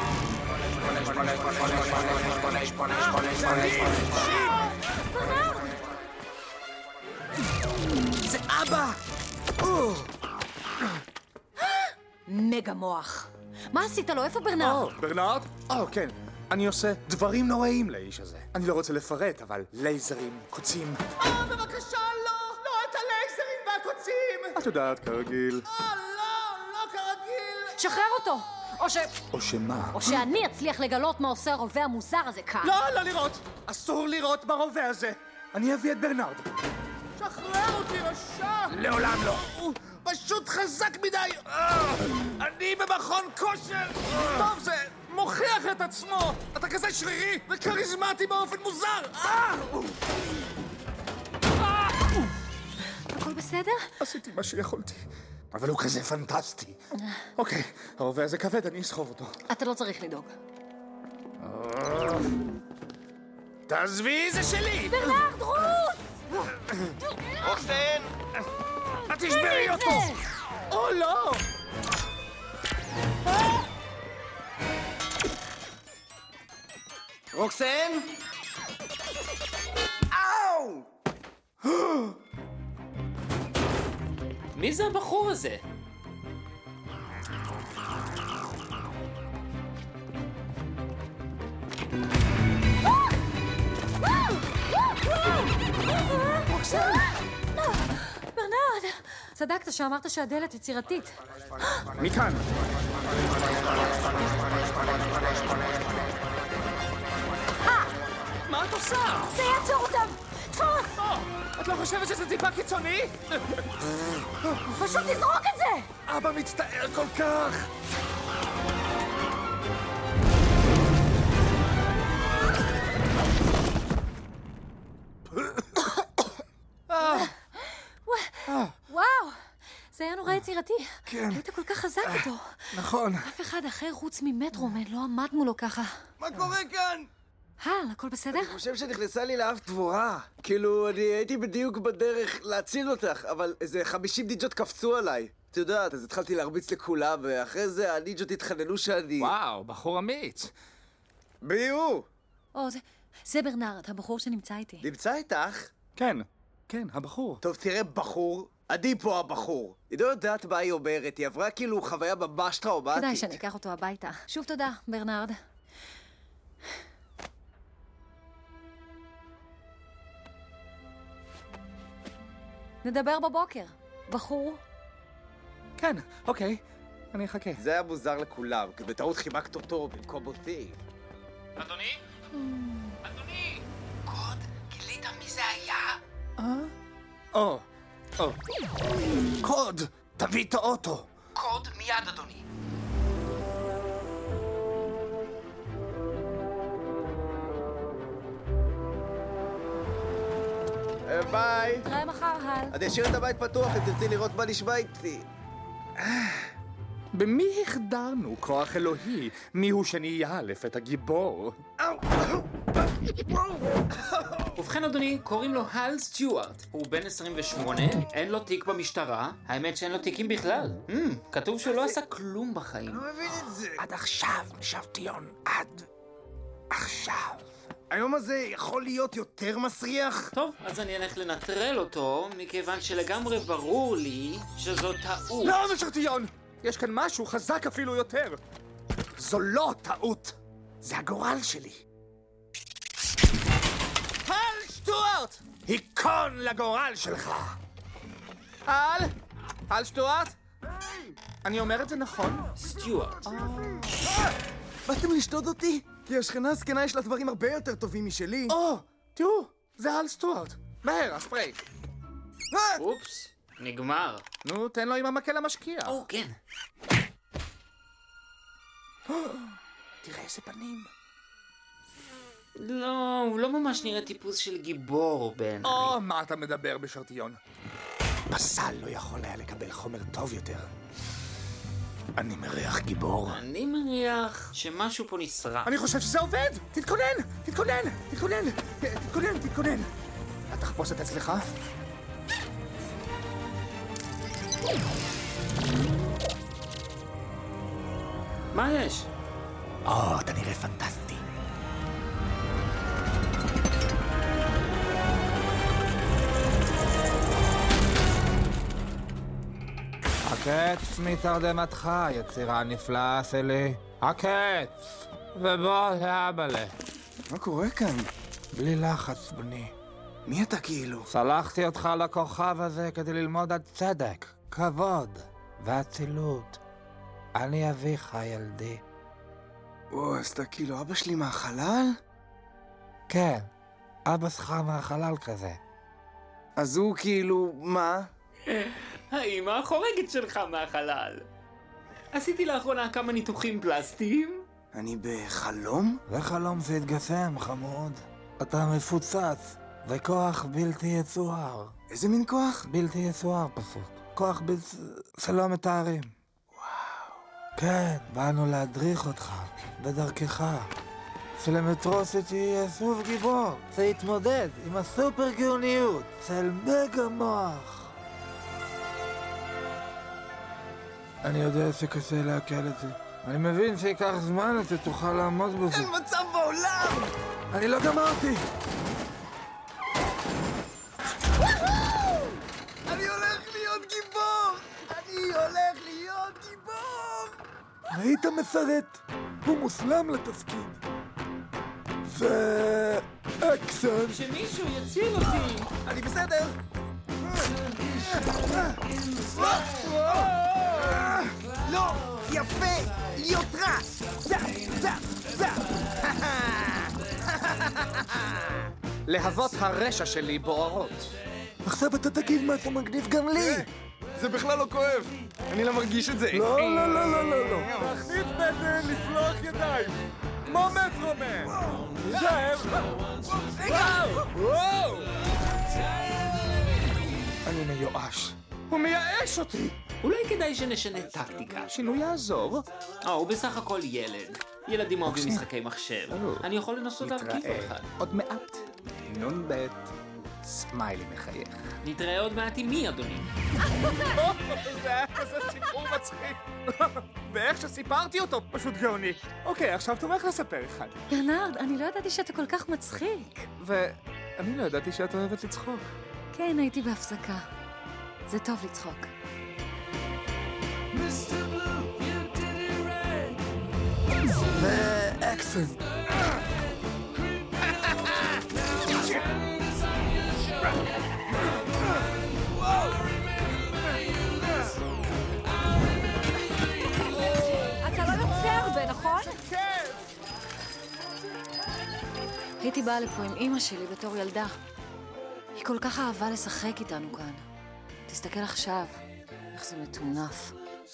זה אבא! מגה מוח. מה עשית לו? איפה ברנרד? או, ברנרד? או, כן. אני עושה דברים נוראים לאיש הזה. אני לא רוצה לפרט, אבל לייזרים, קוצים. אה, בבקשה, לא! לא את הלייזרים והקוצים! את יודעת, כרגיל. אה, לא! לא כרגיל! שחרר אותו! או ש... או שמה? או שאני אצליח לגלות מה עושה הרובה המוזר הזה כאן. לא, לא לראות! אסור לראות ברובה הזה! אני אביא את ברנרד. שחרר אותי, רשע! לעולם לא. הוא פשוט חזק מדי! אה, אני במכון כושר! טוב, זה מוכיח את עצמו! אתה כזה שרירי וכריזמטי באופן מוזר! אה! הכל בסדר? עשיתי מה שיכולתי. אבל הוא כזה פנטסטי. אוקיי, הרובה הזה כבד, אני אסחוב אותו. אתה לא צריך לדאוג. תעזבי, זה שלי! ברנרד, רוץ! רוקסן! את תשברי אותו! או לא! רוקסן? אאו! מי זה הבחור הזה? ברנרד! צדקת שאמרת שהדלת יצירתית. מכאן. מה את עושה? זה יעצור אותם! תפוס! את לא חושבת שזה טיפה קיצוני? פשוט תזרוק את זה! אבא מצטער כל כך! וואו! זה היה נורא יצירתי. כן. היית כל כך חזק איתו. נכון. אף אחד אחר חוץ ממטרומן לא עמד מולו ככה. מה קורה כאן? הל, הכל בסדר? אני חושב שנכנסה לי לאף דבורה. כאילו, אני הייתי בדיוק בדרך להציל אותך, אבל איזה חמישים ניג'ות קפצו עליי. את יודעת, אז התחלתי להרביץ לכולם, ואחרי זה הניג'ות התחננו שאני... וואו, בחור אמיץ. מי הוא? או, זה, זה ברנרד, הבחור שנמצא איתי. נמצא איתך? כן, כן, הבחור. טוב, תראה, בחור. אני פה הבחור. היא לא יודעת מה היא אומרת, היא עברה כאילו חוויה ממש טראומטית. כדאי שאני אקח אותו הביתה. שוב תודה, ברנרד. נדבר בבוקר. בחור. כן, אוקיי. אני אחכה. זה היה מוזר לכולם, כי בטעות חימקת אותו במקום אותי. אדוני? אדוני! קוד, גילית מי זה היה? אה? או, או. קוד! תביא את האוטו! קוד מיד, אדוני. ביי. נתראה מחר, הל. אני אשאיר את הבית פתוח אם תרצי לראות מה נשמע איתי. במי החדרנו כוח אלוהי? מיהו שנהיה לפת הגיבור? ובכן אדוני, קוראים לו הל סטיוארט. הוא בן עשרים ושמונה, אין לו תיק במשטרה. האמת שאין לו תיקים בכלל. כתוב שהוא לא עשה כלום בחיים. לא מבין את זה. עד עכשיו, משרתיון. עד עכשיו. היום הזה יכול להיות יותר מסריח? טוב, אז אני אלך לנטרל אותו, מכיוון שלגמרי ברור לי שזו טעות. לא, משרתיון! יש כאן משהו חזק אפילו יותר. זו לא טעות. זה הגורל שלי. הל שטוארט! היכון לגורל שלך. הל? הל שטוארט? אני אומר את זה נכון? סטיוארט. באתם לשתות אותי? כי השכנה הזקנה יש לה דברים הרבה יותר טובים משלי. או, תראו, זה הל סטוארט. מהר, הספרי. אופס, נגמר. נו, תן לו עם המקל המשקיע. או, כן. תראה איזה פנים. לא, הוא לא ממש נראה טיפוס של גיבור בעיניי. או, מה אתה מדבר בשרטיון? פסל לא יכול היה לקבל חומר טוב יותר. אני מריח גיבור. אני מריח שמשהו פה נשרף. אני חושב שזה עובד! תתכונן! תתכונן! תתכונן! תתכונן! תתכונן! התחפושת אצלך? מה יש? או, אתה נראה פנטסטי. הקץ מתרדמתך, יצירה נפלאה שלי. הקץ! ובוא לאבאלה. מה קורה כאן? בלי לחץ, בני. מי אתה כאילו? שלחתי אותך לכוכב הזה כדי ללמוד על צדק, כבוד ואצילות. אני אביך, ילדי. או, אז אתה כאילו אבא שלי מהחלל? כן, אבא שלך מהחלל כזה. אז הוא כאילו, מה? האמא החורגת שלך מהחלל. עשיתי לאחרונה כמה ניתוחים פלסטיים. אני בחלום? זה חלום שהתגשם, חמוד. אתה מפוצץ. זה כוח בלתי יצואר. איזה מין כוח? בלתי יצואר פשוט. כוח ב... שלא מתארים. וואו. כן, באנו להדריך אותך, בדרכך. שלמטרוסיטי יהיה שוב גיבור. שיתמודד עם הסופר גאוניות של מגה מוח. אני יודע שקשה להקל את זה. אני מבין שיקח זמן עד שתוכל לעמוד בזה. אין מצב בעולם! אני לא גמרתי! אני הולך להיות גיבור! אני הולך להיות גיבור! היית מסרט. הוא מוסלם לתפקיד. זה... אקסון. שמישהו יציל אותי! אני בסדר! לא! יפה! להיות רע! זע! זע! זע! להבות הרשע שלי בוערות. עכשיו אתה תגיד משהו מגניב גם לי. זה בכלל לא כואב! אני לא מרגיש את זה! לא, לא, לא, לא, לא, לא. להכניס בטן, לפלוח ידיים. כמו מטרומן. זאב. וואו! אני מיואש. הוא מייאש אותי. אולי כדאי שנשנה טקטיקה. שינוי יעזור. אה, הוא בסך הכל ילד. ילדים אוהבים משחקי מחשב. אני יכול לנסות להרכיב אחד. עוד מעט. נון בית. סמיילי מחייך. נתראה עוד מעט עם מי, אדוני? זה היה כזה סיפור מצחיק. ואיך שסיפרתי אותו, פשוט גאוני. אוקיי, עכשיו תומך לספר אחד. ברנרד, אני לא ידעתי שאתה כל כך מצחיק. ואני לא ידעתי שאת אוהבת לצחוק. כן, הייתי בהפסקה. זה טוב לצחוק. זה אקסון. אתה לא יוצא הרבה, נכון? כן! הייתי באה לפה עם אמא שלי בתור ילדה. היא כל כך אהבה לשחק איתנו כאן. תסתכל עכשיו, איך זה מטונף.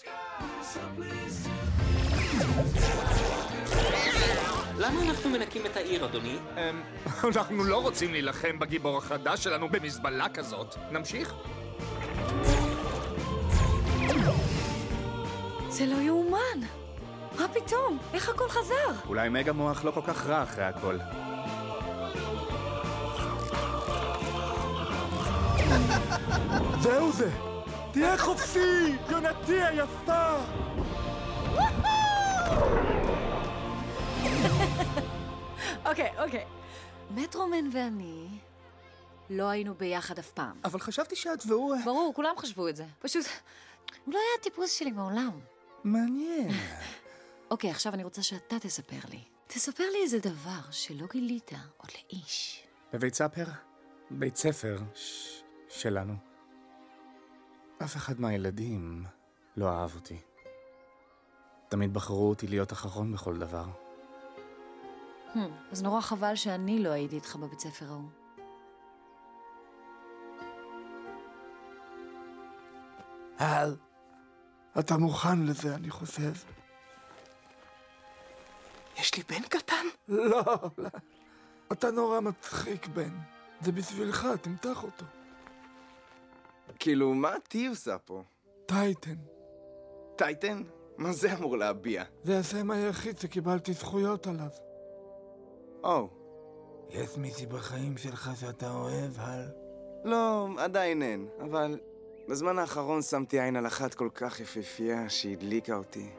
למה אנחנו מנקים את העיר, אדוני? אנחנו לא רוצים להילחם בגיבור החדש שלנו במזבלה כזאת. נמשיך? זה לא יאומן! מה פתאום? איך הכל חזר? אולי מגה מוח לא כל כך רע אחרי הכל. זהו זה! תהיה חופשי! יונתי היפה! אוקיי, אוקיי. מטרומן ואני לא היינו ביחד אף פעם. אבל חשבתי שאת והוא... ברור, כולם חשבו את זה. פשוט, הוא לא היה הטיפוס שלי מעולם. מעניין. אוקיי, עכשיו אני רוצה שאתה תספר לי. תספר לי איזה דבר שלא גילית עוד לאיש. בבית ספר? בית ספר ש... שלנו. אף אחד מהילדים לא אהב אותי. תמיד בחרו אותי להיות אחרון בכל דבר. Hmm, אז נורא חבל שאני לא הייתי איתך בבית ספר ההוא. הל, אתה מוכן לזה, אני חושב. יש לי בן קטן? לא, לא. אתה נורא מצחיק, בן. זה בשבילך, תמתח אותו. כאילו, מה טי עושה פה? טייטן. טייטן? מה זה אמור להביע? זה השם היחיד שקיבלתי זכויות עליו. או. יש מישהי בחיים שלך שאתה אוהב, הל? לא, עדיין אין, אבל בזמן האחרון שמתי עין על אחת כל כך יפהפייה שהדליקה אותי.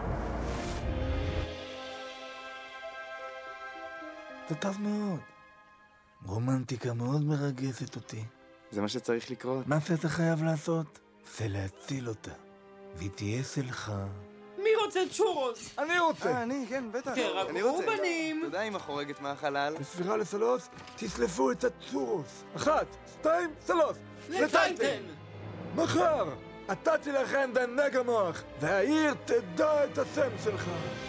זה טוב מאוד. רומנטיקה מאוד מרגשת אותי. זה מה שצריך לקרות. מה שאתה חייב לעשות זה להציל אותה, והיא תהיה שלך. מי רוצה צ'ורוס? אני רוצה. אה, אני, כן, בטח. אני תרגעו רוצה. בנים. תודה אמא חורגת מהחלל. בספירה לשלוש, תסלפו את הצ'ורוס. אחת, שתיים, שלוש. לטייטן! מחר, אתה תילחם בנגע מוח, והעיר תדע את השם שלך.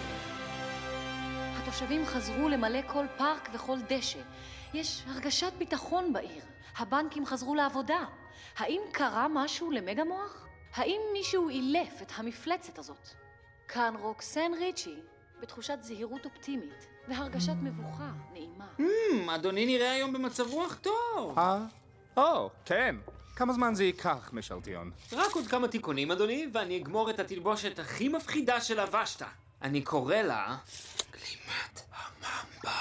התושבים חזרו למלא כל פארק וכל דשא. יש הרגשת ביטחון בעיר. הבנקים חזרו לעבודה. האם קרה משהו למגה מוח? האם מישהו אילף את המפלצת הזאת? כאן רוקסן ריצ'י, בתחושת זהירות אופטימית והרגשת מבוכה נעימה. Hmm, אדוני נראה היום במצב רוח טוב. אה? או, כן. כמה זמן זה ייקח, משרתיון? רק עוד כמה תיקונים, אדוני, ואני אגמור את התלבושת הכי מפחידה של לבשת. אני קורא לה... גלימת הממבה.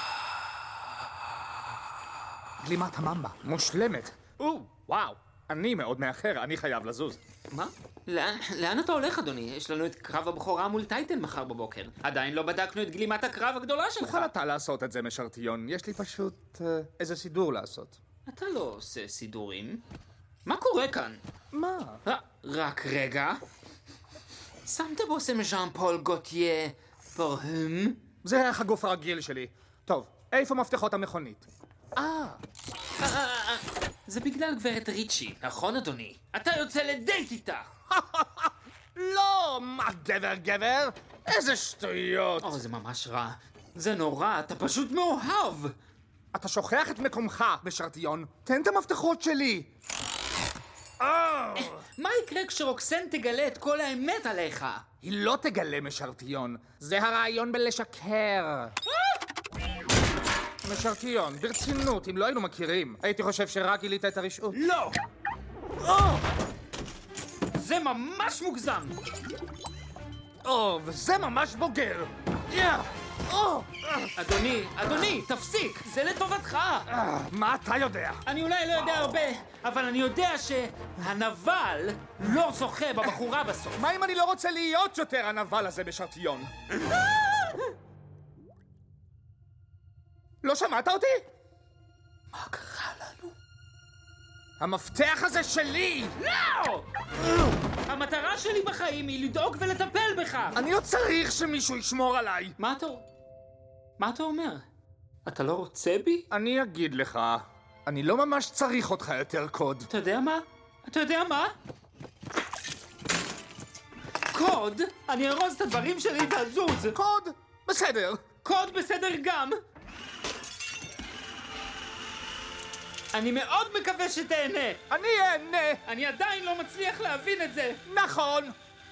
גלימת הממבה. מושלמת. או, וואו. אני מאוד מאחר, אני חייב לזוז. מה? לאן, לאן אתה הולך, אדוני? יש לנו את קרב הבכורה מול טייטן מחר בבוקר. עדיין לא בדקנו את גלימת הקרב הגדולה שלך. תוכל אתה לעשות את זה, משרתיון. יש לי פשוט אה, איזה סידור לעשות. אתה לא עושה סידורים. מה קורה כאן? מה? ר, רק רגע. שמת בושם ז'אן פול גוטייה פרהם? זה החגוף הרגיל שלי. טוב, איפה מפתחות המכונית? אה. זה בגלל גברת ריצ'י, נכון אדוני? אתה יוצא לדייט איתה! לא, מה גבר גבר? איזה שטויות! או, זה ממש רע. זה נורא, אתה פשוט מאוהב! אתה שוכח את מקומך, משרתיון. תן את המפתחות שלי! מה יקרה כשרוקסן תגלה את כל האמת עליך? היא לא תגלה, משרתיון. זה הרעיון בלשקר. משרתיון, ברצינות, אם לא היינו מכירים, הייתי חושב שרק גילית את הרשעות. לא! זה ממש מוגזם! או, וזה ממש בוגר! אדוני, אדוני, תפסיק! זה לטובתך! מה אתה יודע? אני אולי לא יודע הרבה, אבל אני יודע שהנבל לא זוכה בבחורה בסוף. מה אם אני לא רוצה להיות יותר הנבל הזה, משרתיון? לא שמעת אותי? מה קרה לנו? המפתח הזה שלי! לא! המטרה שלי בחיים היא לדאוג ולטפל בך! אני לא צריך שמישהו ישמור עליי! מה אתה... מה אתה אומר? אתה לא רוצה בי? אני אגיד לך, אני לא ממש צריך אותך יותר, קוד. אתה יודע מה? אתה יודע מה? קוד? אני ארוז את הדברים שלי והזוז! קוד? בסדר. קוד בסדר גם? אני מאוד מקווה שתהנה. אני אהנה. אני עדיין לא מצליח להבין את זה. נכון.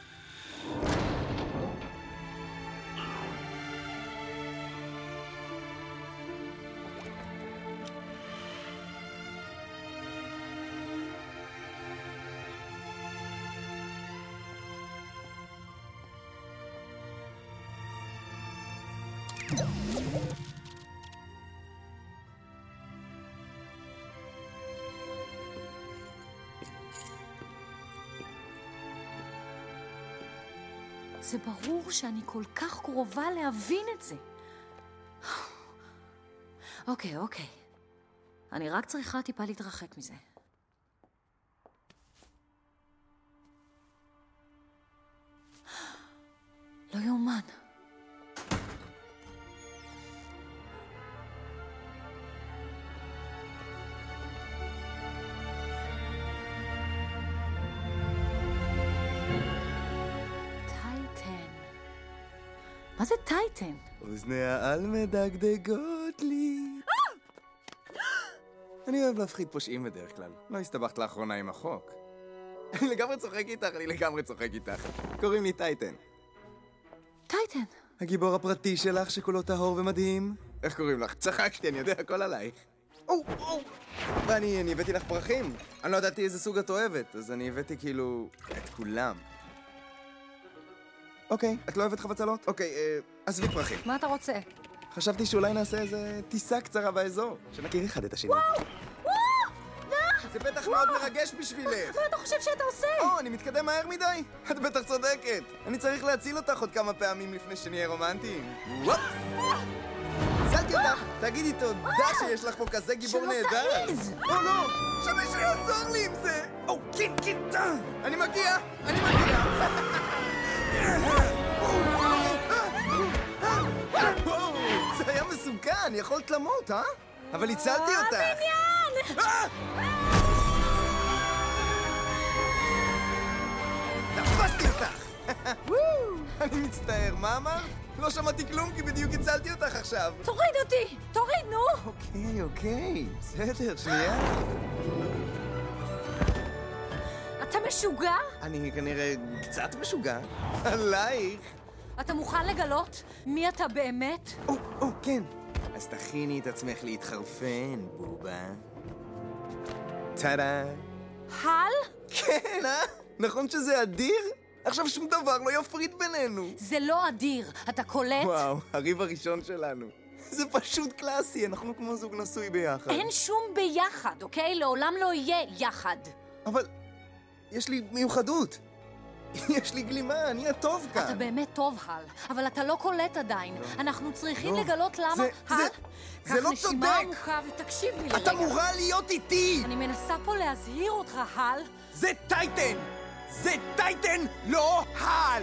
זה ברור שאני כל כך קרובה להבין את זה. אוקיי, אוקיי. אני רק צריכה טיפה להתרחק מזה. לא יאומן. מה זה טייטן? אוזני העל מדגדגות לי. אני אוהב להפחיד פושעים בדרך כלל. לא הסתבכת לאחרונה עם החוק. אני לגמרי צוחק איתך, אני לגמרי צוחק איתך. קוראים לי טייטן. טייטן. הגיבור הפרטי שלך שכולו טהור ומדהים. איך קוראים לך? צחקתי, אני יודע הכל עלייך. או, או! ואני אני הבאתי לך פרחים. אני לא ידעתי איזה סוג את אוהבת, אז אני הבאתי כאילו את כולם. אוקיי, את לא אוהבת חבצלות? אוקיי, אה, עזבי פרחים. מה אתה רוצה? חשבתי שאולי נעשה איזה טיסה קצרה באזור, שנכיר אחד את השני. וואו! וואו! זה בטח מאוד מרגש בשבילך. מה אתה חושב שאתה עושה? או, אני מתקדם מהר מדי? את בטח צודקת. אני צריך להציל אותך עוד כמה פעמים לפני שנהיה רומנטיים. וואו! הצלתי אותך! תגידי תודה שיש לך פה כזה גיבור נהדר! או לא! שמישהו יעזור לי עם זה! או, כן, כן, אני מגיע! אני מגיע! זה היה מסוכן, יכולת למות, אה? אבל הצלתי אותך! הבניין! תפסתי אותך! אני מצטער, מה אמרת? לא שמעתי כלום כי בדיוק הצלתי אותך עכשיו. תוריד אותי! תוריד, נו! אוקיי, אוקיי. בסדר, שנייה. אתה משוגע? אני כנראה קצת משוגע. עלייך. אתה מוכן לגלות מי אתה באמת? או, או, כן. אז תכיני את עצמך להתחרפן, בובה. טאדה. הל? כן, אה? נכון שזה אדיר? עכשיו שום דבר לא יפריד בינינו. זה לא אדיר, אתה קולט? וואו, הריב הראשון שלנו. זה פשוט קלאסי, אנחנו כמו זוג נשוי ביחד. אין שום ביחד, אוקיי? לעולם לא יהיה יחד. אבל יש לי מיוחדות. יש לי גלימה, אני הטוב כאן. אתה באמת טוב, הל, אבל אתה לא קולט עדיין. אנחנו צריכים לגלות למה... זה, הל, זה, זה לא צודק. קח נשימה עמוקה ותקשיב לי לרגע. אתה מורה להיות איתי! אני מנסה פה להזהיר אותך, הל. זה טייטן! זה טייטן, לא הל!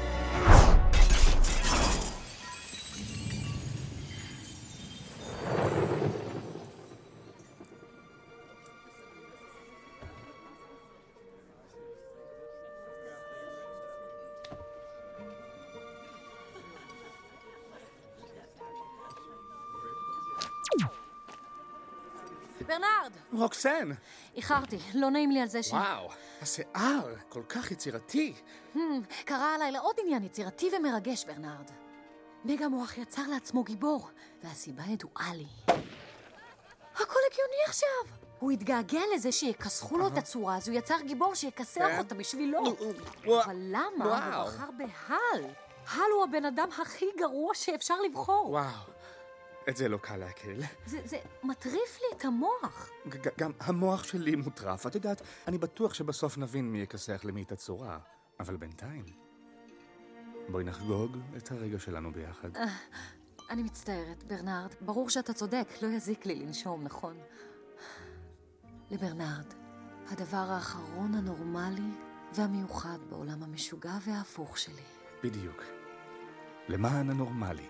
ברנרד! רוקסן! איחרתי, לא נעים לי על זה ש... וואו, השיער כל כך יצירתי. Hmm, קרה הלילה עוד עניין יצירתי ומרגש, ברנרד. מגה מוח יצר לעצמו גיבור, והסיבה ידועה לי. הכל הגיוני עכשיו! הוא התגעגע לזה שיקסחו לו את הצורה, אז הוא יצר גיבור שיקסח אותה בשבילו. אבל למה הוא בחר בהל? הל הוא הבן אדם הכי גרוע שאפשר לבחור. וואו. את זה לא קל להקל. זה, זה מטריף לי את המוח. ג- גם המוח שלי מוטרף. את יודעת, אני בטוח שבסוף נבין מי יקסח למי את הצורה. אבל בינתיים, בואי נחגוג את הרגע שלנו ביחד. אני מצטערת, ברנרד. ברור שאתה צודק, לא יזיק לי לנשום, נכון? לברנרד, הדבר האחרון הנורמלי והמיוחד בעולם המשוגע וההפוך שלי. בדיוק. למען הנורמלי.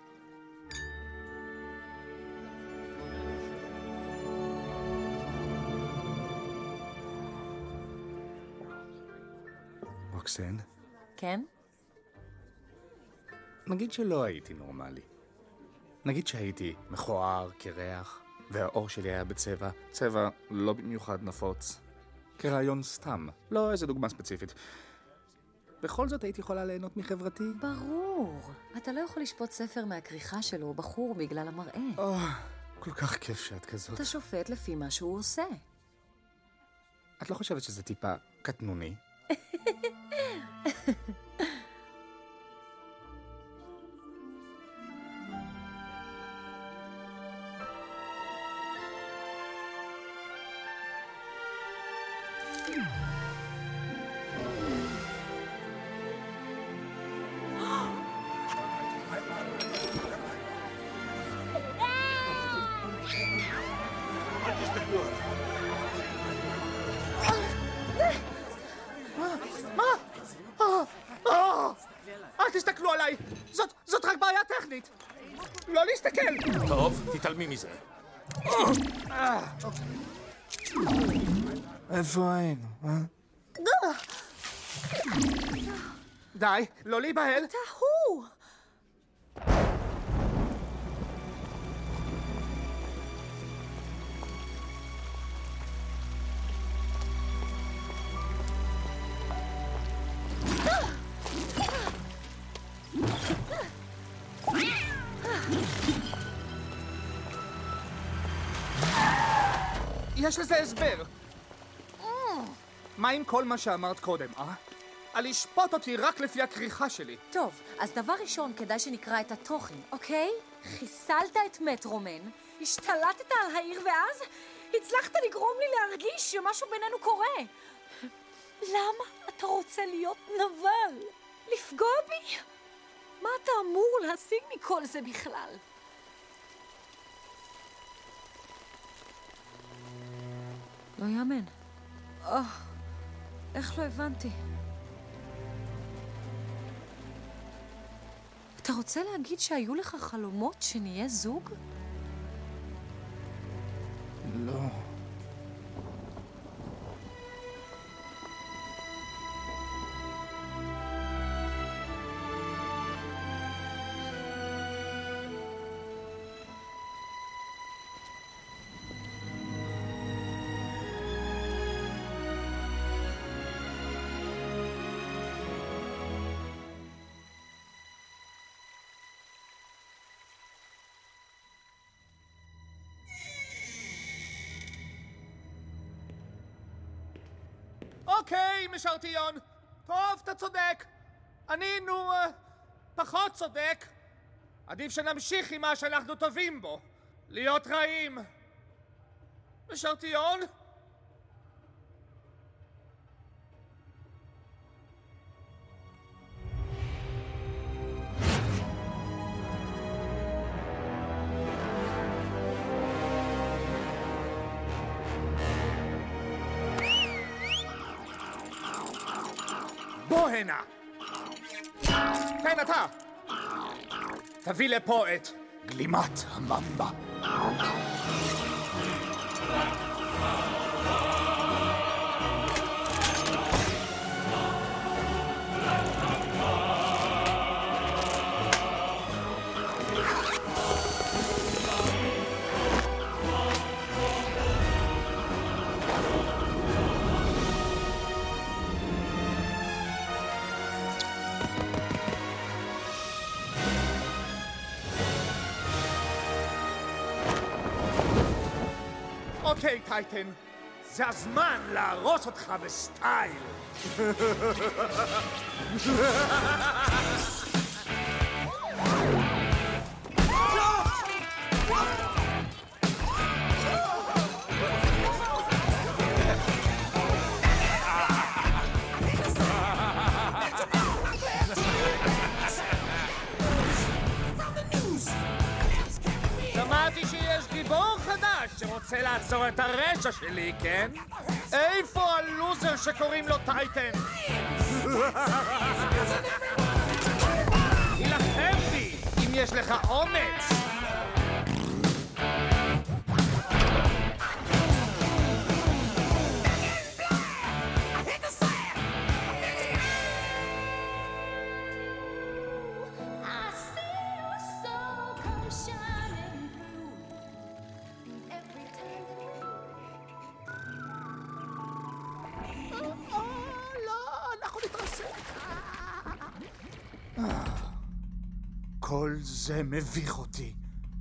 רוקסן? כן? נגיד שלא הייתי נורמלי. נגיד שהייתי מכוער, קרח, והאור שלי היה בצבע, צבע לא במיוחד נפוץ. כרעיון סתם, לא איזה דוגמה ספציפית. בכל זאת הייתי יכולה ליהנות מחברתי? ברור. אתה לא יכול לשפוט ספר מהכריכה שלו או בחור בגלל המראה. או, כל כך כיף שאת כזאת. אתה שופט לפי מה שהוא עושה. את לא חושבת שזה טיפה קטנוני? לא להסתכל! טוב, תתעלמי מזה. איפה היינו, אה? די, לא להיבהל. אתה הוא! יש לזה הסבר. מה עם כל מה שאמרת קודם, אה? על לשפוט אותי רק לפי הכריכה שלי. טוב, אז דבר ראשון כדאי שנקרא את התוכן, אוקיי? חיסלת את מטרומן, השתלטת על העיר ואז הצלחת לגרום לי להרגיש שמשהו בינינו קורה. למה אתה רוצה להיות נבל? לפגוע בי? מה אתה אמור להשיג מכל זה בכלל? לא יאמן. אה, איך לא הבנתי? אתה רוצה להגיד שהיו לך חלומות שנהיה זוג? לא. אוקיי, משרתיון. טוב, אתה צודק. אני, נו, פחות צודק. עדיף שנמשיך עם מה שאנחנו טובים בו. להיות רעים. משרתיון? בוא הנה! כן, אתה! תביא לפה את גלימת הממבה. אוקיי, טייטן, זה הזמן להרוס אותך בסטייל. שמעתי שיש גיבור חדש שרוצה לעצור את הרשע שלי, כן? איפה הלוזר שקוראים לו טייטן? תילחם בי, אם יש לך אומץ! כל זה מביך אותי.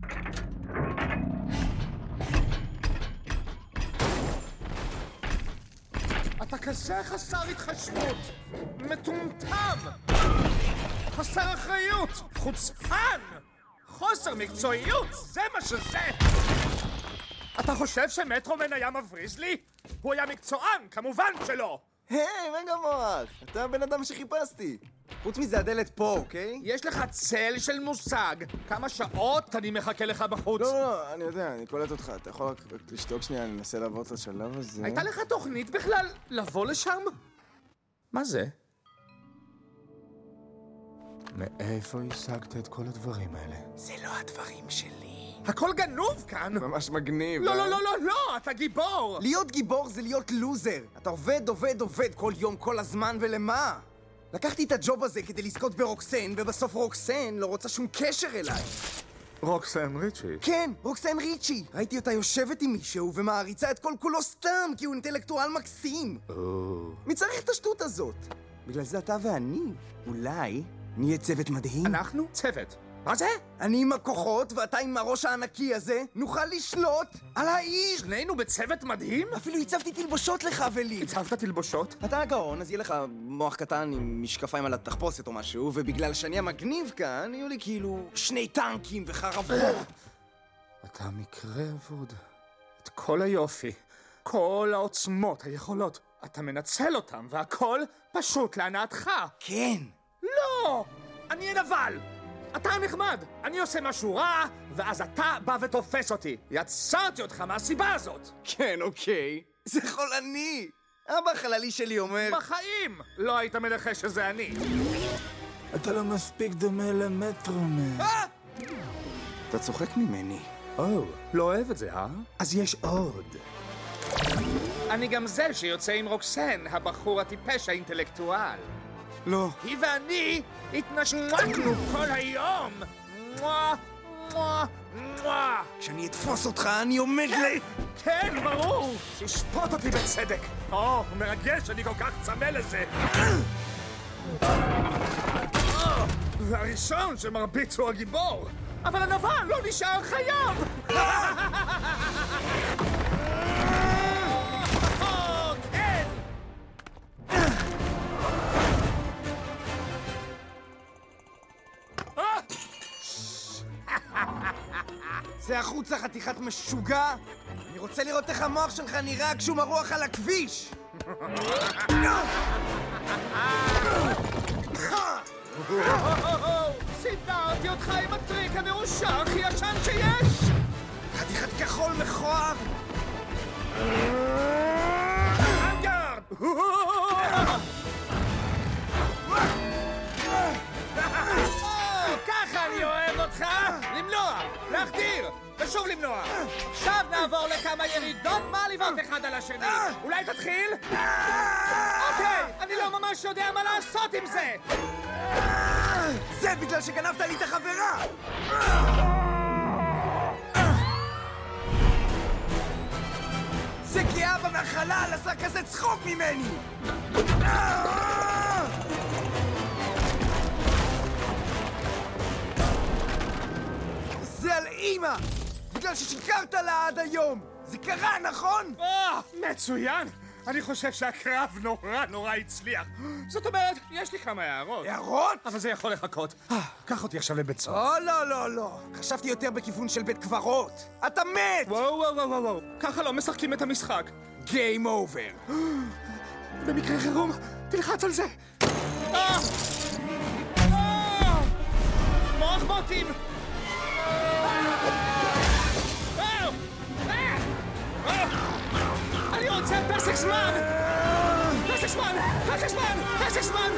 אתה כזה חסר התחשבות, מטומטם, חסר אחריות, חוצפן, חוסר מקצועיות, זה מה שזה. אתה חושב שמטרומן היה מבריז לי? הוא היה מקצוען, כמובן שלא. היי, רגע מוח, אתה הבן אדם שחיפשתי. חוץ מזה הדלת פה, אוקיי? יש לך צל של מושג. כמה שעות אני מחכה לך בחוץ. לא, לא, אני יודע, אני קולט אותך. אתה יכול רק לשתוק שנייה, אני אנסה לעבור את השלב הזה. הייתה לך תוכנית בכלל לבוא לשם? מה זה? מאיפה השגת את כל הדברים האלה? זה לא הדברים שלי. הכל גנוב כאן! ממש מגניב, לא, אה? לא, לא, לא, לא, אתה גיבור! להיות גיבור זה להיות לוזר. אתה עובד, עובד, עובד כל יום, כל הזמן, ולמה? לקחתי את הג'וב הזה כדי לזכות ברוקסן, ובסוף רוקסן לא רוצה שום קשר אליי. רוקסן ריצ'י? כן, רוקסן ריצ'י. ראיתי אותה יושבת עם מישהו ומעריצה את כל כולו סתם, כי הוא אינטלקטואל מקסים. מי צריך את השטות הזאת? בגלל זה אתה ואני, אולי, נהיה צוות מדהים. אנחנו? צוות. מה זה? אני עם הכוחות ואתה עם הראש הענקי הזה, נוכל לשלוט על העיר! שנינו בצוות מדהים? אפילו הצבתי תלבושות לך ולי! הצבת תלבושות? אתה הגאון, אז יהיה לך מוח קטן עם משקפיים על התחפושת או משהו, ובגלל שאני המגניב כאן, יהיו לי כאילו שני טנקים וחרבות. אתה מקרה אבוד. את כל היופי, כל העוצמות, היכולות, אתה מנצל אותם, והכל פשוט להנאתך. כן. לא! אני נבל! אתה נחמד, אני עושה משהו רע, ואז אתה בא ותופס אותי. יצרתי אותך מהסיבה הזאת. כן, אוקיי. זה חולני. אבא החללי שלי אומר... בחיים לא היית מנחש שזה אני. אתה לא מספיק דומה למטרומן. אתה צוחק ממני. או, לא אוהב את זה, אה? אז יש עוד. אני גם זה שיוצא עם רוקסן, הבחור הטיפש האינטלקטואל. לא. היא ואני התנשמקנו כל היום. מואה, מואה, מואה. כשאני אתפוס אותך, אני עומד ל... כן, ברור. תשפוט אותי בצדק. או, מרגש, אני כל כך צמא לזה. והראשון שמרביץ הוא הגיבור. אבל הנבל לא נשאר חייב. צא החוצה חתיכת משוגע! אני רוצה לראות איך המוח שלך נראה כשהוא מרוח על הכביש! סידרתי אותך עם הטריק המאושר הכי ישן שיש! חתיכת כחול מכוער! אנגרד! ככה אני אוהב אותך! למנוע! להחדיר! ושוב למנוע! עכשיו נעבור לכמה ירידות מעליבות אחד על השני! אולי תתחיל? אוקיי! אני לא ממש יודע מה לעשות עם זה! זה בגלל שגנבת לי את החברה! זה כי אבא מהחלל עשה כזה צחוק ממני! זה על אימא! בגלל ששיקרת לה עד היום! זה קרה, נכון? אה, מצוין! אני חושב שהקרב נורא נורא הצליח. זאת אומרת, יש לי כמה הערות. הערות? אבל זה יכול לחכות. קח אותי עכשיו לבית סוהר. או, לא, לא, לא. חשבתי יותר בכיוון של בית קברות. אתה מת! וואו, וואו, וואו, וואו. ככה לא משחקים את המשחק. Game over. במקרה חירום, תלחץ על זה. מוח בוטים! אני רוצה פסק זמן! פסק זמן! פסק זמן! פסק זמן!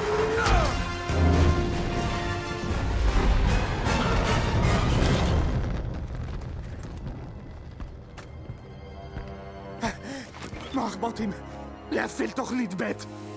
מוח בוטים! להפעיל תוכנית ב'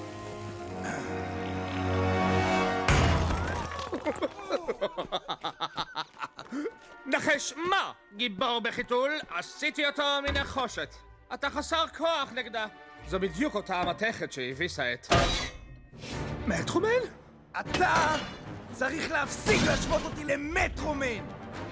נחש מה? גיבור בחיתול, עשיתי אותו מנחושת. אתה חסר כוח נגדה. זו בדיוק אותה המתכת שהביסה את... מטרומן? אתה צריך להפסיק להשוות אותי למטרומן!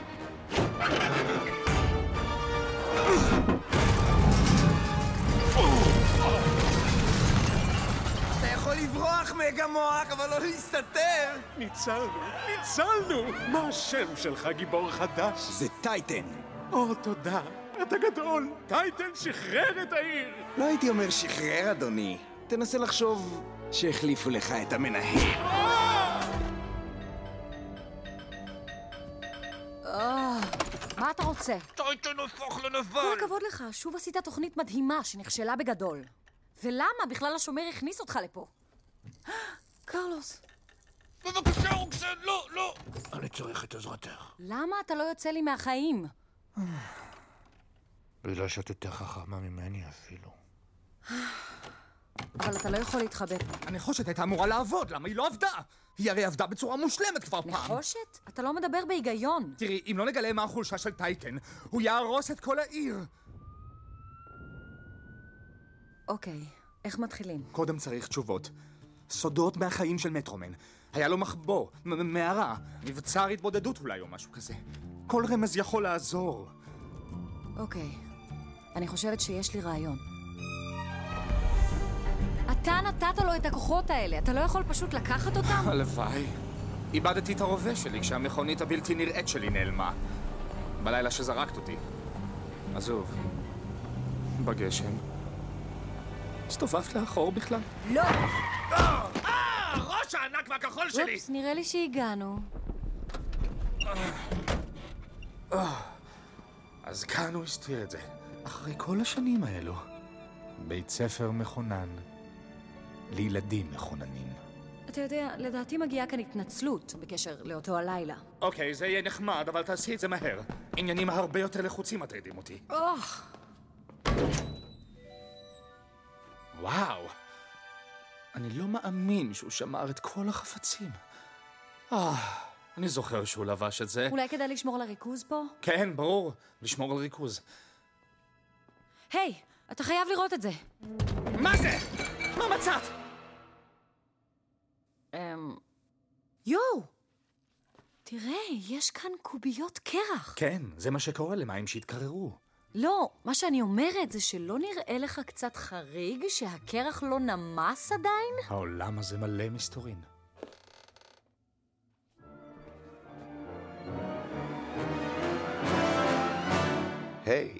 אתה יכול לברוח מגה מוח, אבל לא להסתתר! ניצלנו, ניצלנו! מה השם שלך, גיבור חדש? זה טייטן. או, תודה. אתה גדול. טייטן שחרר את העיר. לא הייתי אומר שחרר, אדוני. תנסה לחשוב שהחליפו לך את המנהל. מה אתה רוצה? טייטן הפך לנבל! כל הכבוד לך, שוב עשית תוכנית מדהימה שנכשלה בגדול. ולמה בכלל השומר הכניס אותך לפה? קרלוס. בבקשה, רוקסן, לא, לא! אני צריך את עזרתך. למה אתה לא יוצא לי מהחיים? בגלל שאת יותר חכמה ממני אפילו. אבל אתה לא יכול להתחבא פה. הנחושת הייתה אמורה לעבוד, למה היא לא עבדה? היא הרי עבדה בצורה מושלמת כבר פעם. נחושת? אתה לא מדבר בהיגיון. תראי, אם לא נגלה מה החולשה של טייטן, הוא יהרוס את כל העיר. אוקיי, איך מתחילים? קודם צריך תשובות. סודות מהחיים של מטרומן. היה לו מחבוא, מערה, מבצר התבודדות אולי או משהו כזה. כל רמז יכול לעזור. אוקיי, אני חושבת שיש לי רעיון. אתה נתת לו את הכוחות האלה, אתה לא יכול פשוט לקחת אותם? הלוואי. איבדתי את הרובה שלי כשהמכונית הבלתי נראית שלי נעלמה. בלילה שזרקת אותי. עזוב. בגשם. הסתובבת לאחור בכלל? לא! אה! ראש הענק והכחול שלי! אופס, נראה לי שהגענו. אז כאן הוא הסתיר את זה. אחרי כל השנים האלו. בית ספר מכונן. לילדים מכוננים. אתה יודע, לדעתי מגיעה כאן התנצלות בקשר לאותו הלילה. אוקיי, זה יהיה נחמד, אבל תעשי את זה מהר. עניינים הרבה יותר לחוצים מטרידים אותי. אוח! וואו! אני לא מאמין שהוא שמר את כל החפצים. אה, אני זוכר שהוא לבש את זה. אולי כדאי לשמור על הריכוז פה? כן, ברור. לשמור על ריכוז. היי, אתה חייב לראות את זה. מה זה? מה מצאת? אמ... יואו! תראה, יש כאן קוביות קרח. כן, זה מה שקורה למים שהתקררו. לא, מה שאני אומרת זה שלא נראה לך קצת חריג שהקרח לא נמס עדיין? העולם הזה מלא מסתורין. היי.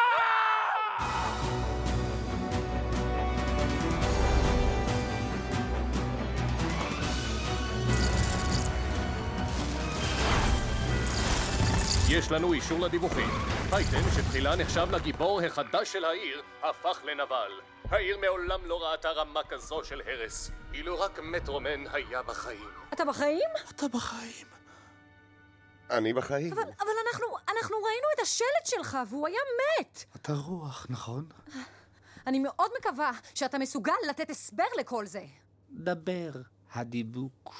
יש לנו אישור לדיווחים. הייטן, שתחילה נחשב לגיבור החדש של העיר, הפך לנבל. העיר מעולם לא ראתה רמה כזו של הרס. אילו רק מטרומן היה בחיים. אתה בחיים? אתה בחיים. אני בחיים. אבל, אבל אנחנו, אנחנו ראינו את השלט שלך והוא היה מת. אתה רוח, נכון? אני מאוד מקווה שאתה מסוגל לתת הסבר לכל זה. דבר, הדיבוק.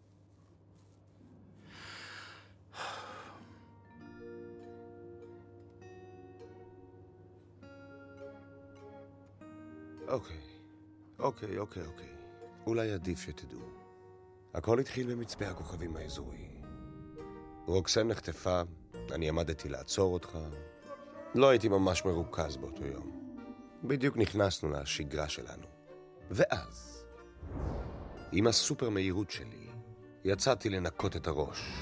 אוקיי, אוקיי, אוקיי, אוקיי. אולי עדיף שתדעו. הכל התחיל במצפה הכוכבים האזורי. רוקסן נחטפה, אני עמדתי לעצור אותך. לא הייתי ממש מרוכז באותו יום. בדיוק נכנסנו לשגרה שלנו. ואז, עם הסופר מהירות שלי, יצאתי לנקות את הראש.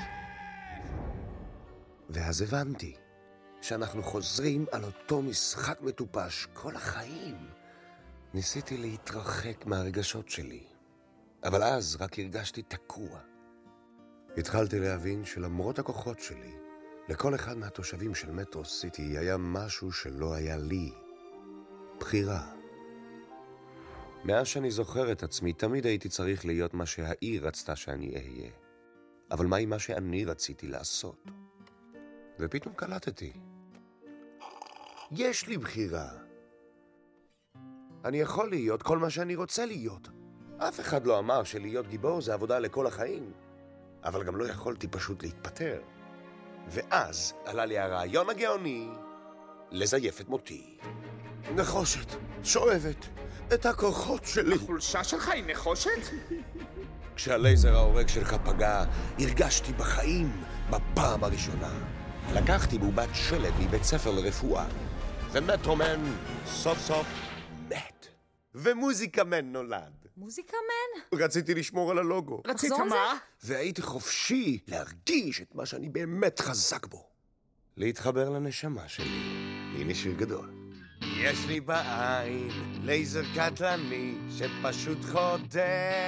ואז הבנתי שאנחנו חוזרים על אותו משחק מטופש כל החיים. ניסיתי להתרחק מהרגשות שלי, אבל אז רק הרגשתי תקוע. התחלתי להבין שלמרות הכוחות שלי, לכל אחד מהתושבים של מטרו סיטי היה משהו שלא היה לי. בחירה. מאז שאני זוכר את עצמי, תמיד הייתי צריך להיות מה שהעיר רצתה שאני אהיה. אבל מה עם מה שאני רציתי לעשות? ופתאום קלטתי. יש לי בחירה. אני יכול להיות כל מה שאני רוצה להיות. אף אחד לא אמר שלהיות גיבור זה עבודה לכל החיים. אבל גם לא יכולתי פשוט להתפטר. ואז עלה לי הרעיון הגאוני לזייף את מותי. נחושת, שואבת את הכוחות שלי. החולשה שלך היא נחושת? כשהלייזר ההורג שלך פגע, הרגשתי בחיים בפעם הראשונה. לקחתי בובת שלד מבית ספר לרפואה. ומטרומן סוף סוף מת. ומוזיקה מן נולד. מוזיקה מן? רציתי לשמור על הלוגו. רצית מה? והייתי חופשי להרגיש את מה שאני באמת חזק בו. להתחבר לנשמה שלי. הנה שיר גדול. יש לי בעין לייזר קטלני שפשוט חודר.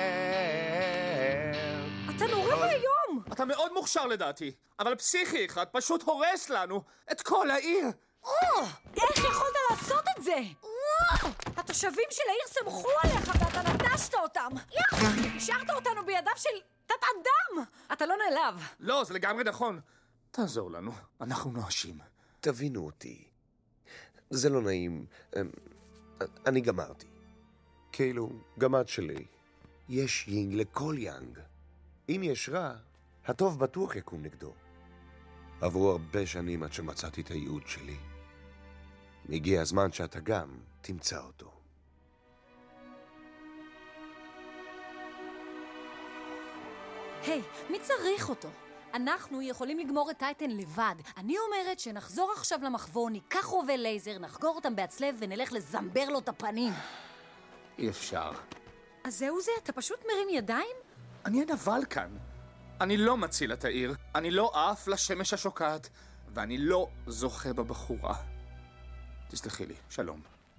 אתה נורא והיום! אתה מאוד מוכשר לדעתי, אבל פסיכי אחד פשוט הורס לנו את כל העיר. איך יכולת לעשות את זה? התושבים של העיר סמכו עליך ואתה נטשת אותם. השארת אותנו בידיו של תת-אדם. אתה לא נעלב. לא, זה לגמרי נכון. תעזור לנו, אנחנו נואשים. תבינו אותי. זה לא נעים. אני גמרתי. כאילו, גמד שלי. יש יינג לכל יאנג. אם יש רע, הטוב בטוח יקום נגדו. עברו הרבה שנים עד שמצאתי את הייעוד שלי. הגיע הזמן שאתה גם תמצא אותו. היי, מי צריך אותו? אנחנו יכולים לגמור את טייטן לבד. אני אומרת שנחזור עכשיו למחבוא, ניקח רובי לייזר, נחגור אותם בעצלב ונלך לזמבר לו את הפנים. אי אפשר. אז זהו זה? אתה פשוט מרים ידיים? אני הנבל כאן. אני לא מציל את העיר, אני לא עף לשמש השוקעת, ואני לא זוכה בבחורה. תסלחי לי, שלום.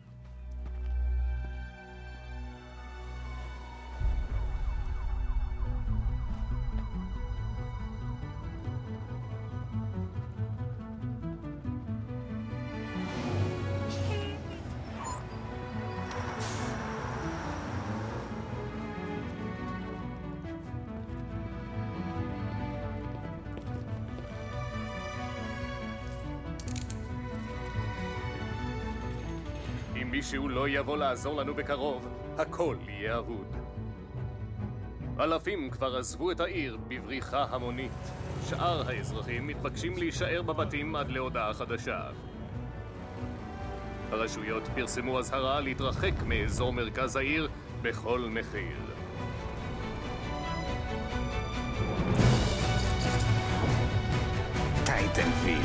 אם מישהו לא יבוא לעזור לנו בקרוב, הכל יהיה אבוד. אלפים כבר עזבו את העיר בבריחה המונית. שאר האזרחים מתבקשים להישאר בבתים עד להודעה חדשה. הרשויות פרסמו אזהרה להתרחק מאזור מרכז העיר בכל מחיר. טייטנוויל.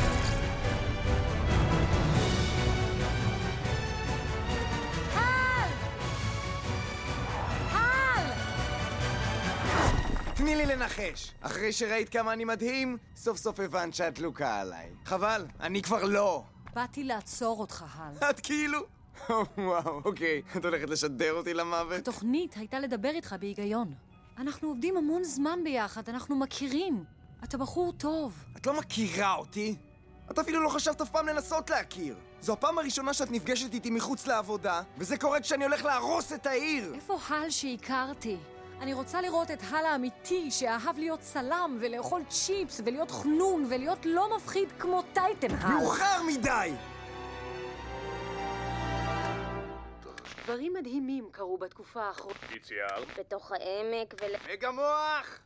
תני לי לנחש. אחרי שראית כמה אני מדהים, סוף סוף הבנת שאת דלוקה עליי. חבל, אני כבר לא. באתי לעצור אותך, הל. את כאילו? וואו, אוקיי. את הולכת לשדר אותי למוות? התוכנית הייתה לדבר איתך בהיגיון. אנחנו עובדים המון זמן ביחד, אנחנו מכירים. אתה בחור טוב. את לא מכירה אותי? את אפילו לא חשבת אף פעם לנסות להכיר. זו הפעם הראשונה שאת נפגשת איתי מחוץ לעבודה, וזה קורה כשאני הולך להרוס את העיר. איפה הל שהכרתי? אני רוצה לראות את הל האמיתי שאהב להיות צלם ולאכול צ'יפס ולהיות חנון ולהיות לא מפחיד כמו טייטן הל. מאוחר מדי! דברים מדהימים קרו בתקופה האחרונה. יציאר. בתוך העמק ול... מגה מוח!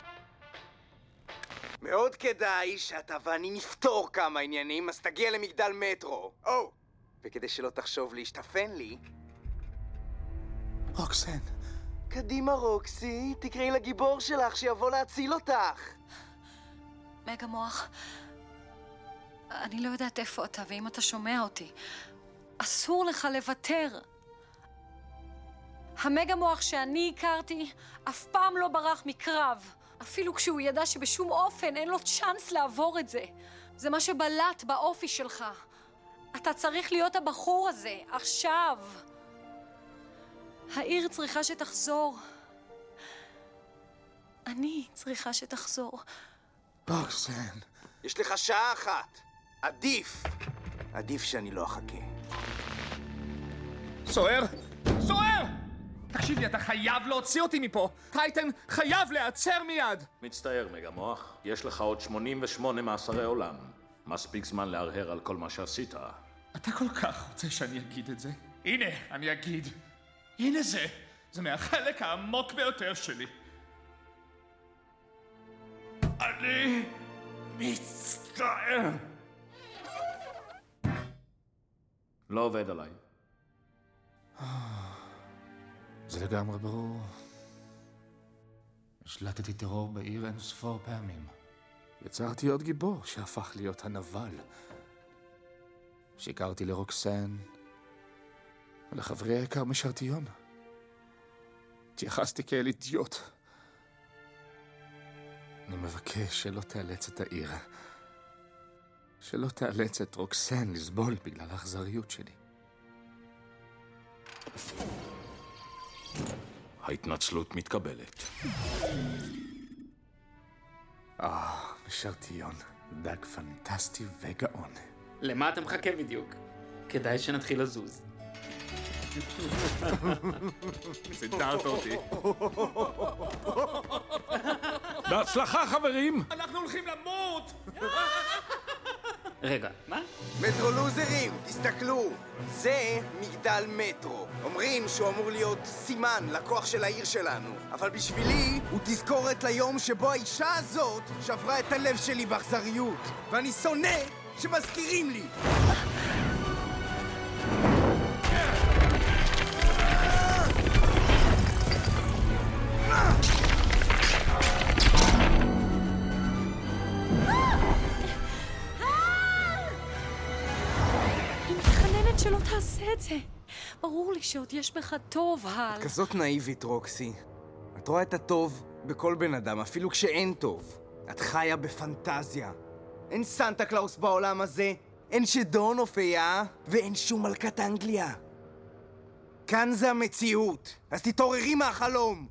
מאוד כדאי שאתה ואני נפתור כמה עניינים, אז תגיע למגדל מטרו. או! וכדי שלא תחשוב להשתפן לי... רוקסן. קדימה רוקסי, תקראי לגיבור שלך שיבוא להציל אותך. מגה מוח, אני לא יודעת איפה אתה, ואם אתה שומע אותי, אסור לך לוותר. המגה מוח שאני הכרתי אף פעם לא ברח מקרב, אפילו כשהוא ידע שבשום אופן אין לו צ'אנס לעבור את זה. זה מה שבלט באופי שלך. אתה צריך להיות הבחור הזה, עכשיו. העיר צריכה שתחזור. אני צריכה שתחזור. רוקסן. יש לך שעה אחת. עדיף. עדיף שאני לא אחכה. סוער! סוער! תקשיב לי, אתה חייב להוציא אותי מפה. טייטן חייב להיעצר מיד. מצטער, מגה מוח. יש לך עוד שמונים ושמונה מאסרי עולם. מספיק זמן להרהר על כל מה שעשית. אתה כל כך רוצה שאני אגיד את זה? הנה, אני אגיד. הנה זה. זה מהחלק העמוק ביותר שלי. אני מצטער. לא עובד עליי. זה לגמרי ברור. השלטתי טרור בעיר אין ספור פעמים. יצרתי עוד גיבור שהפך להיות הנבל. שיקרתי לרוקסן ולחברי היקר משרתיון. התייחסתי כאל אידיוט. אני מבקש שלא תאלץ את העיר. שלא תאלץ את רוקסן לסבול בגלל האכזריות שלי. ההתנצלות מתקבלת. אה, משרתיון. דג פנטסטי וגאון. למה אתה מחכה בדיוק? כדאי שנתחיל לזוז. סידרת אותי. בהצלחה, חברים! אנחנו הולכים למות! רגע, מה? מטרו לוזרים, תסתכלו. זה מגדל מטרו. אומרים שהוא אמור להיות סימן לכוח של העיר שלנו. אבל בשבילי הוא תזכורת ליום שבו האישה הזאת שברה את הלב שלי באכזריות. ואני שונא שמזכירים לי. ברור לי שעוד יש בך טוב, הל. כזאת נאיבית, רוקסי. את רואה את הטוב בכל בן אדם, אפילו כשאין טוב. את חיה בפנטזיה. אין סנטה קלאוס בעולם הזה, אין שדון הופיע, ואין שום מלכת אנגליה. כאן זה המציאות, אז תתעוררי מהחלום!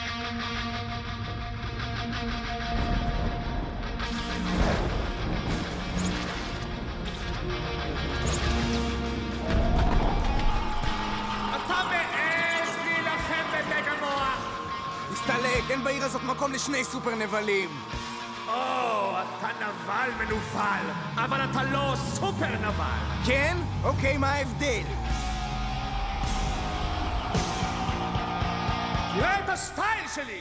אתה מעז להילחם בנגמוח! תסתלק, אין בעיר הזאת מקום לשני סופר נבלים! או, אתה נבל מנוול, אבל אתה לא סופר נבל! כן? אוקיי, מה ההבדל? תראה את הסטייל שלי!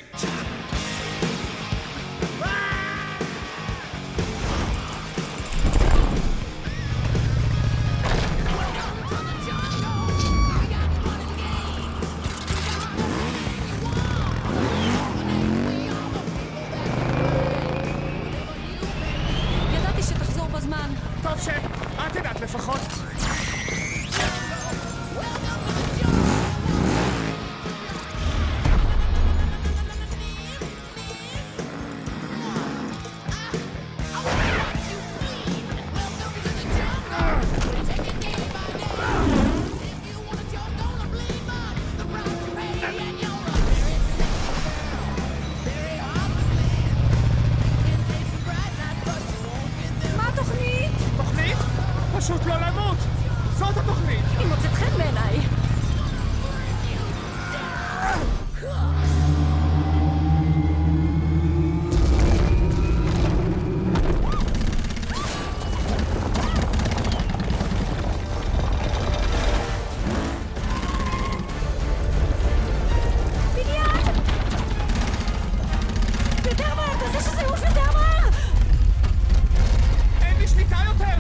ידעתי שתחזור בזמן. טוב ש... את יודעת לפחות. מה התוכנית? תוכנית? פשוט לא למות! זאת התוכנית! היא מוצאת חן בעיניי. בניין! יותר מהר, תעשה שזה יעוף יותר מהר! אין לי שליטה יותר!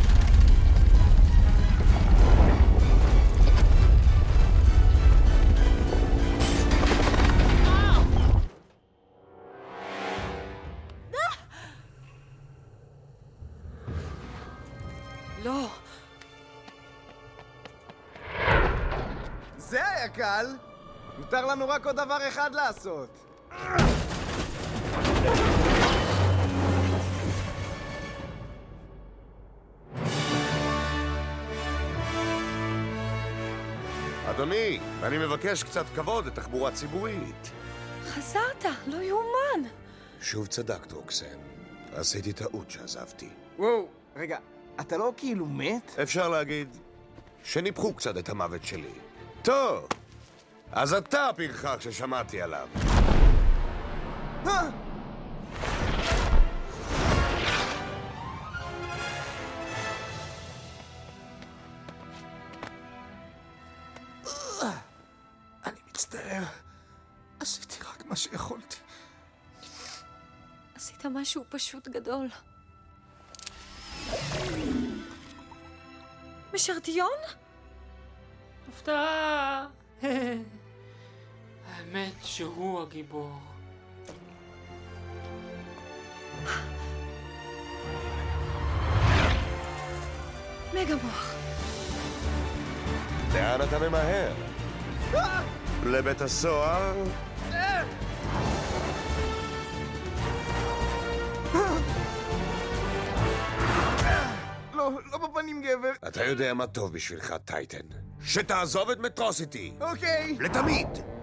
לא. זה היה קל! נותר לנו רק עוד דבר אחד לעשות. אדוני, אני מבקש קצת כבוד לתחבורה ציבורית. חזרת, לא יאומן. שוב צדקת, רוקסן. עשיתי טעות שעזבתי. וואו, רגע, אתה לא כאילו מת? אפשר להגיד שניפחו קצת את המוות שלי. טוב, אז אתה הפרחח ששמעתי עליו. אה! אני מצטער. עשיתי רק מה שיכולתי. עשית משהו פשוט גדול. משרתיון? הפתעה! האמת שהוא הגיבור. מגמוח. לאן אתה ממהר? לבית הסוהר? לא, לא בפנים גבר. אתה יודע מה טוב בשבילך, טייטן. שתעזוב את מטרוסיטי. אוקיי. לתמיד.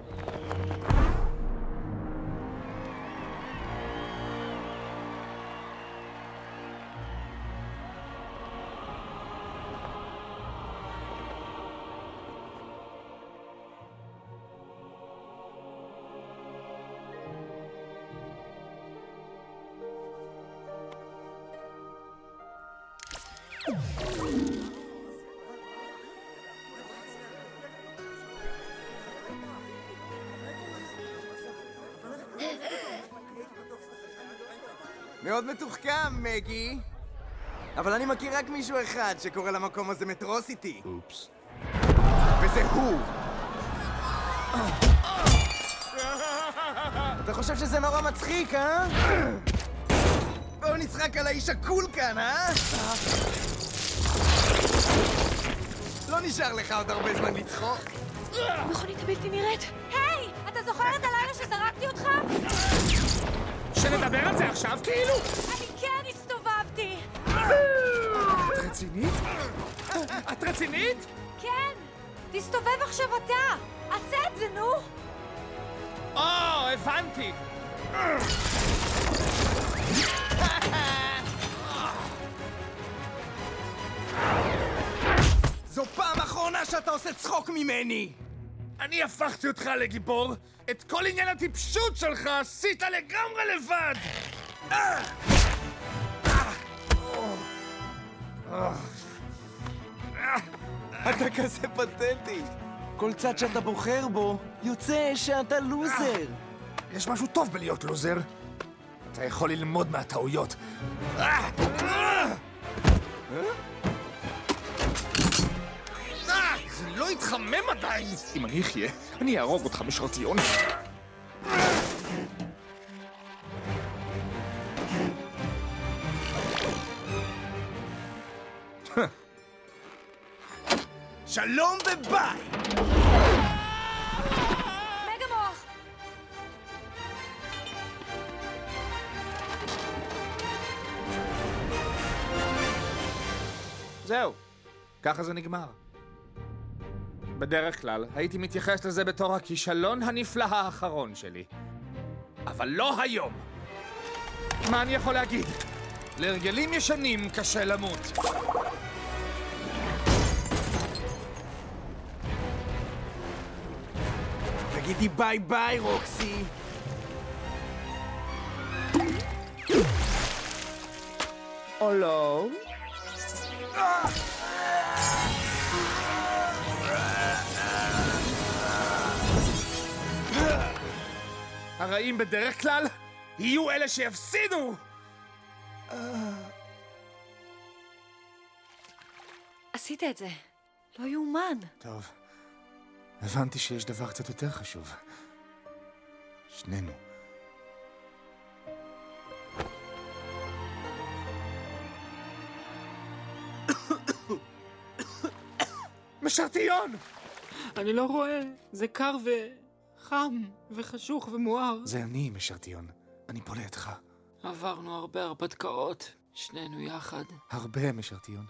מאוד מתוחכם, מגי. אבל אני מכיר רק מישהו אחד שקורא למקום הזה מטרוסיטי. אופס. וזה הוא. אתה חושב שזה נורא מצחיק, אה? בואו נצחק על האיש הקול כאן, אה? לא נשאר לך עוד הרבה זמן לצחוק. המכונית הבלתי נראית. היי, אתה זוכר את הלילה שזרקתי אותך? שנדבר על זה עכשיו כאילו? אני כן הסתובבתי. את רצינית? את רצינית? כן, תסתובב עכשיו אתה. עשה את זה, נו. או, הבנתי. זו פעם אחרונה שאתה עושה צחוק ממני! אני הפכתי אותך לגיבור. את כל עניין הטיפשות שלך עשית לגמרי לבד! אתה כזה פתטי. כל צד שאתה בוחר בו, יוצא שאתה לוזר. יש משהו טוב בלהיות לוזר. אתה יכול ללמוד מהטעויות. זה לא יתחמם עדיין! אם אני אחיה, אני אהרוג אותך משרתיון. שלום וביי! מגה-מוח! זהו, ככה זה נגמר. בדרך כלל הייתי מתייחס לזה בתור הכישלון הנפלא האחרון שלי. אבל לא היום. מה אני יכול להגיד? להרגלים ישנים קשה למות. תגידי ביי ביי, רוקסי. או לא? הרעים בדרך כלל יהיו אלה שיפסידו! עשית את זה. לא יאומן. טוב, הבנתי שיש דבר קצת יותר חשוב. שנינו. משרתיון! אני לא רואה. זה קר וחם וחשוך ומואר. זה אני, משרתיון. אני פה לידך. עברנו הרבה הרפתקאות, שנינו יחד. הרבה, משרתיון.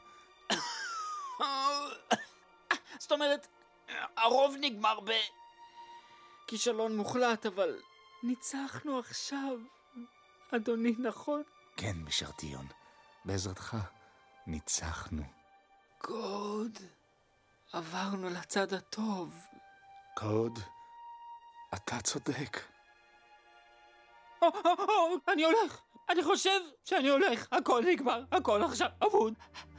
זאת אומרת, הרוב נגמר ב... כישלון מוחלט, אבל ניצחנו עכשיו. אדוני, נכון? כן, משרתיון. בעזרתך ניצחנו. קוד, עברנו לצד הטוב. קוד, אתה צודק. או, או, או, אני הולך. אני חושב שאני הולך. הכל נגמר. הכל עכשיו אבוד.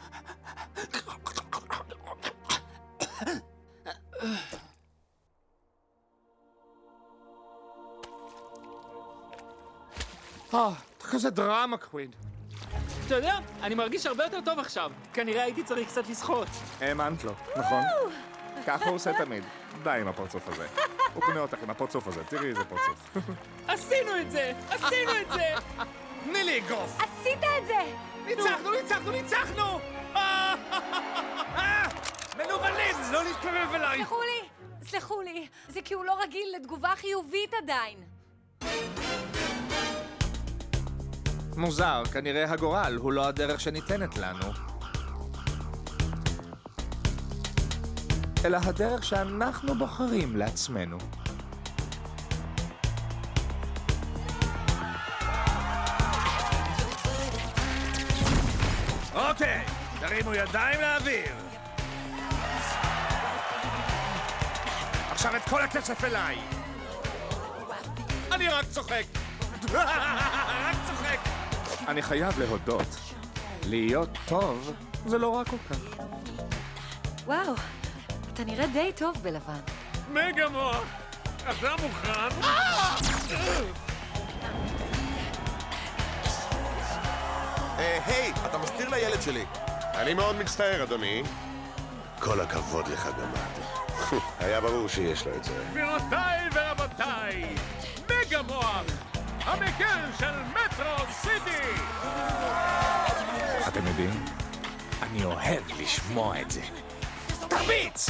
אה, אתה כזה דרמה קווין. אתה יודע, אני מרגיש הרבה יותר טוב עכשיו. כנראה הייתי צריך קצת לשחות. האמנת לו, נכון? ככה הוא עושה תמיד. די עם הפרצוף הזה. הוא קונה אותך עם הפרצוף הזה, תראי איזה פרצוף. עשינו את זה! עשינו את זה! תני לי אגרוף! עשית את זה! ניצחנו, ניצחנו, ניצחנו! מנוולים, לא להתקרב אליי! סלחו לי, סלחו לי. זה כי הוא לא רגיל לתגובה חיובית עדיין. מוזר, כנראה הגורל הוא לא הדרך שניתנת לנו. אלא הדרך שאנחנו בוחרים לעצמנו. אוקיי, תרימו ידיים לאוויר. עכשיו את כל הכסף אליי. אני רק צוחק. רק צוחק. אני חייב להודות, להיות טוב זה לא רק כל כך. וואו, אתה נראה די טוב בלבן. מגה-מוח, אתה מוכן? היי, אתה מסתיר לילד שלי. אני מאוד מצטער, אדוני. כל הכבוד לך, גמד. היה ברור שיש לו את זה. גבירותיי ורבותיי, מגה-מוח, המקל של מטרו סיטי! אתם יודעים? אני אוהב לשמוע את זה. תרביץ!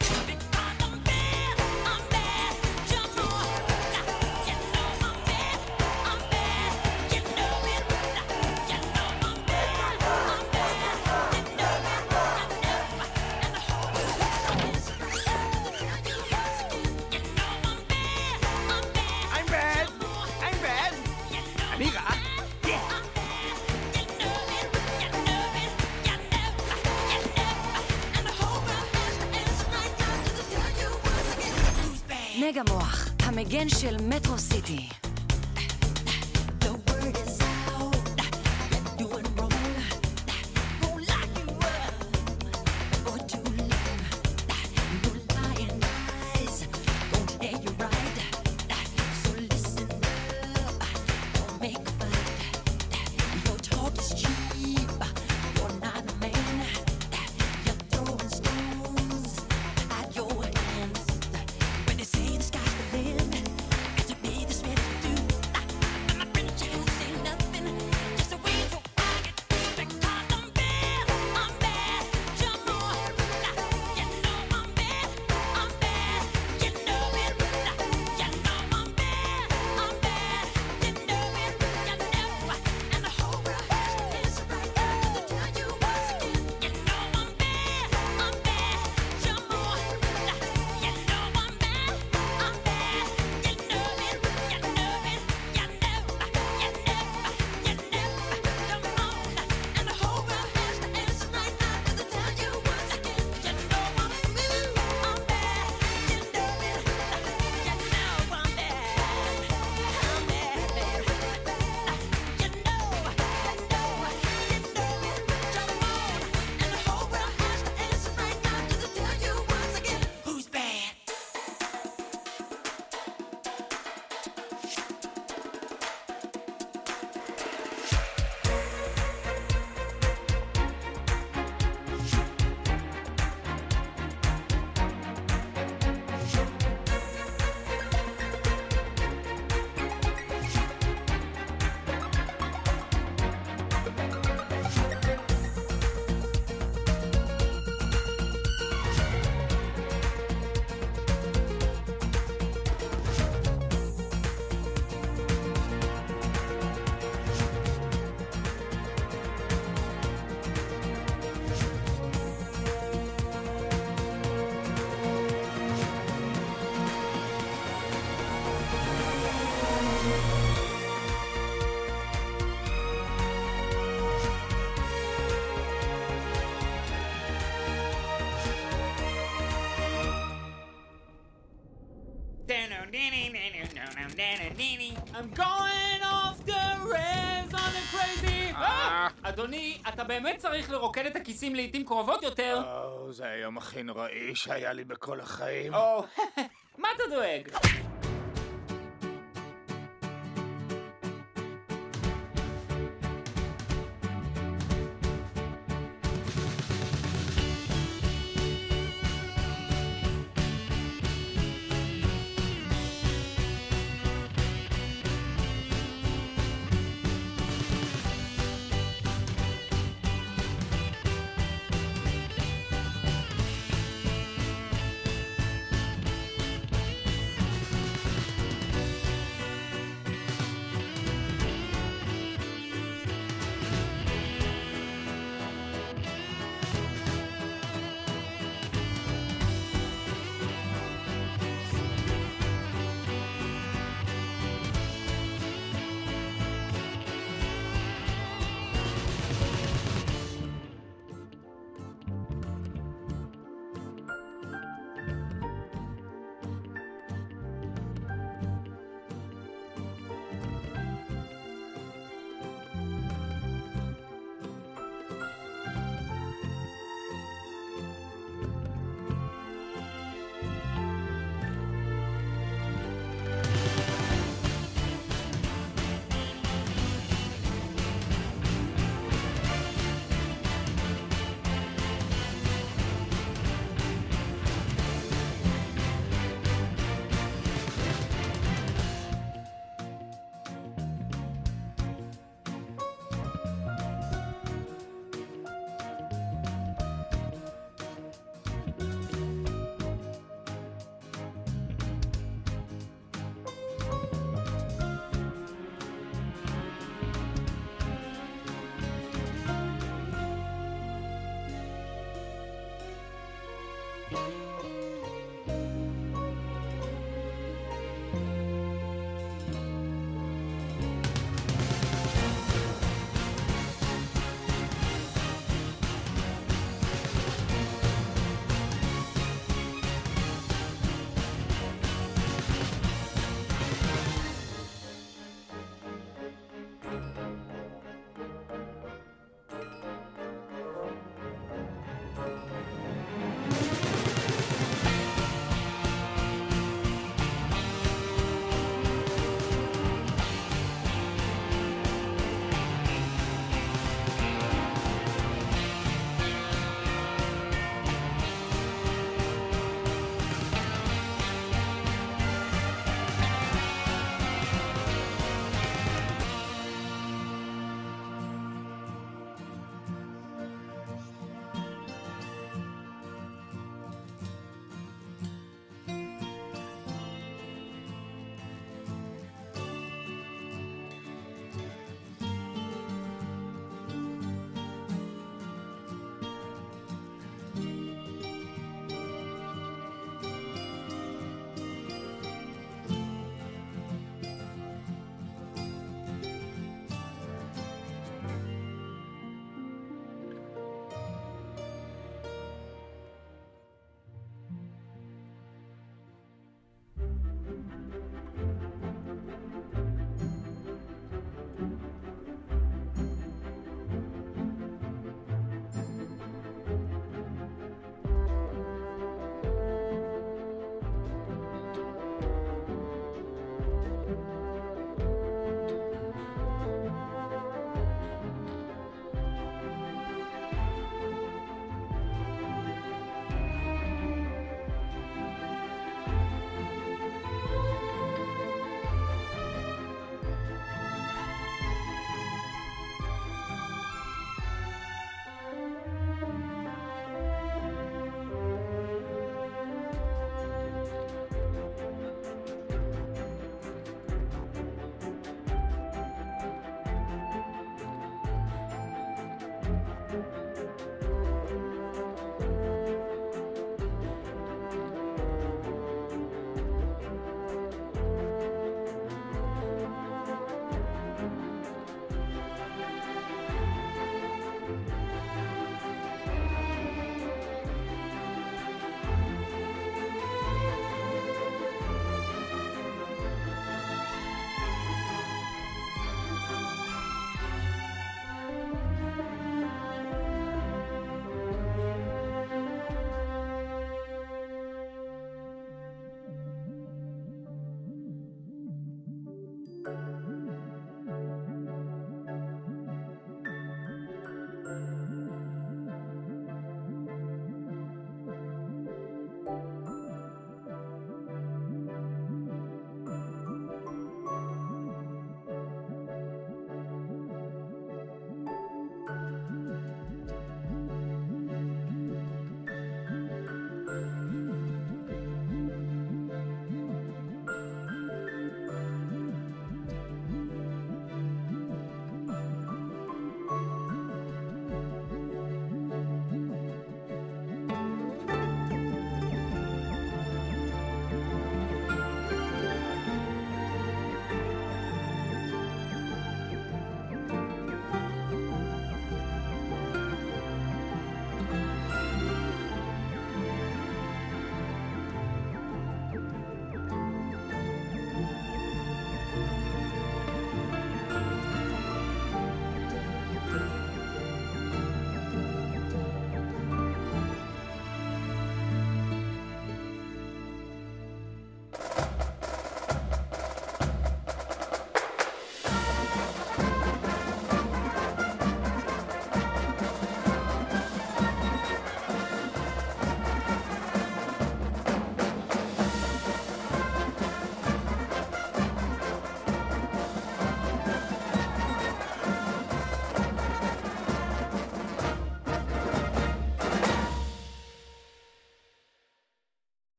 מגה מוח, המגן של מטרו סיטי. I'm going off the rails on a crazy... אדוני, אתה באמת צריך לרוקד את הכיסים לעתים קרובות יותר? או, זה היום הכי נוראי שהיה לי בכל החיים. או, מה אתה דואג?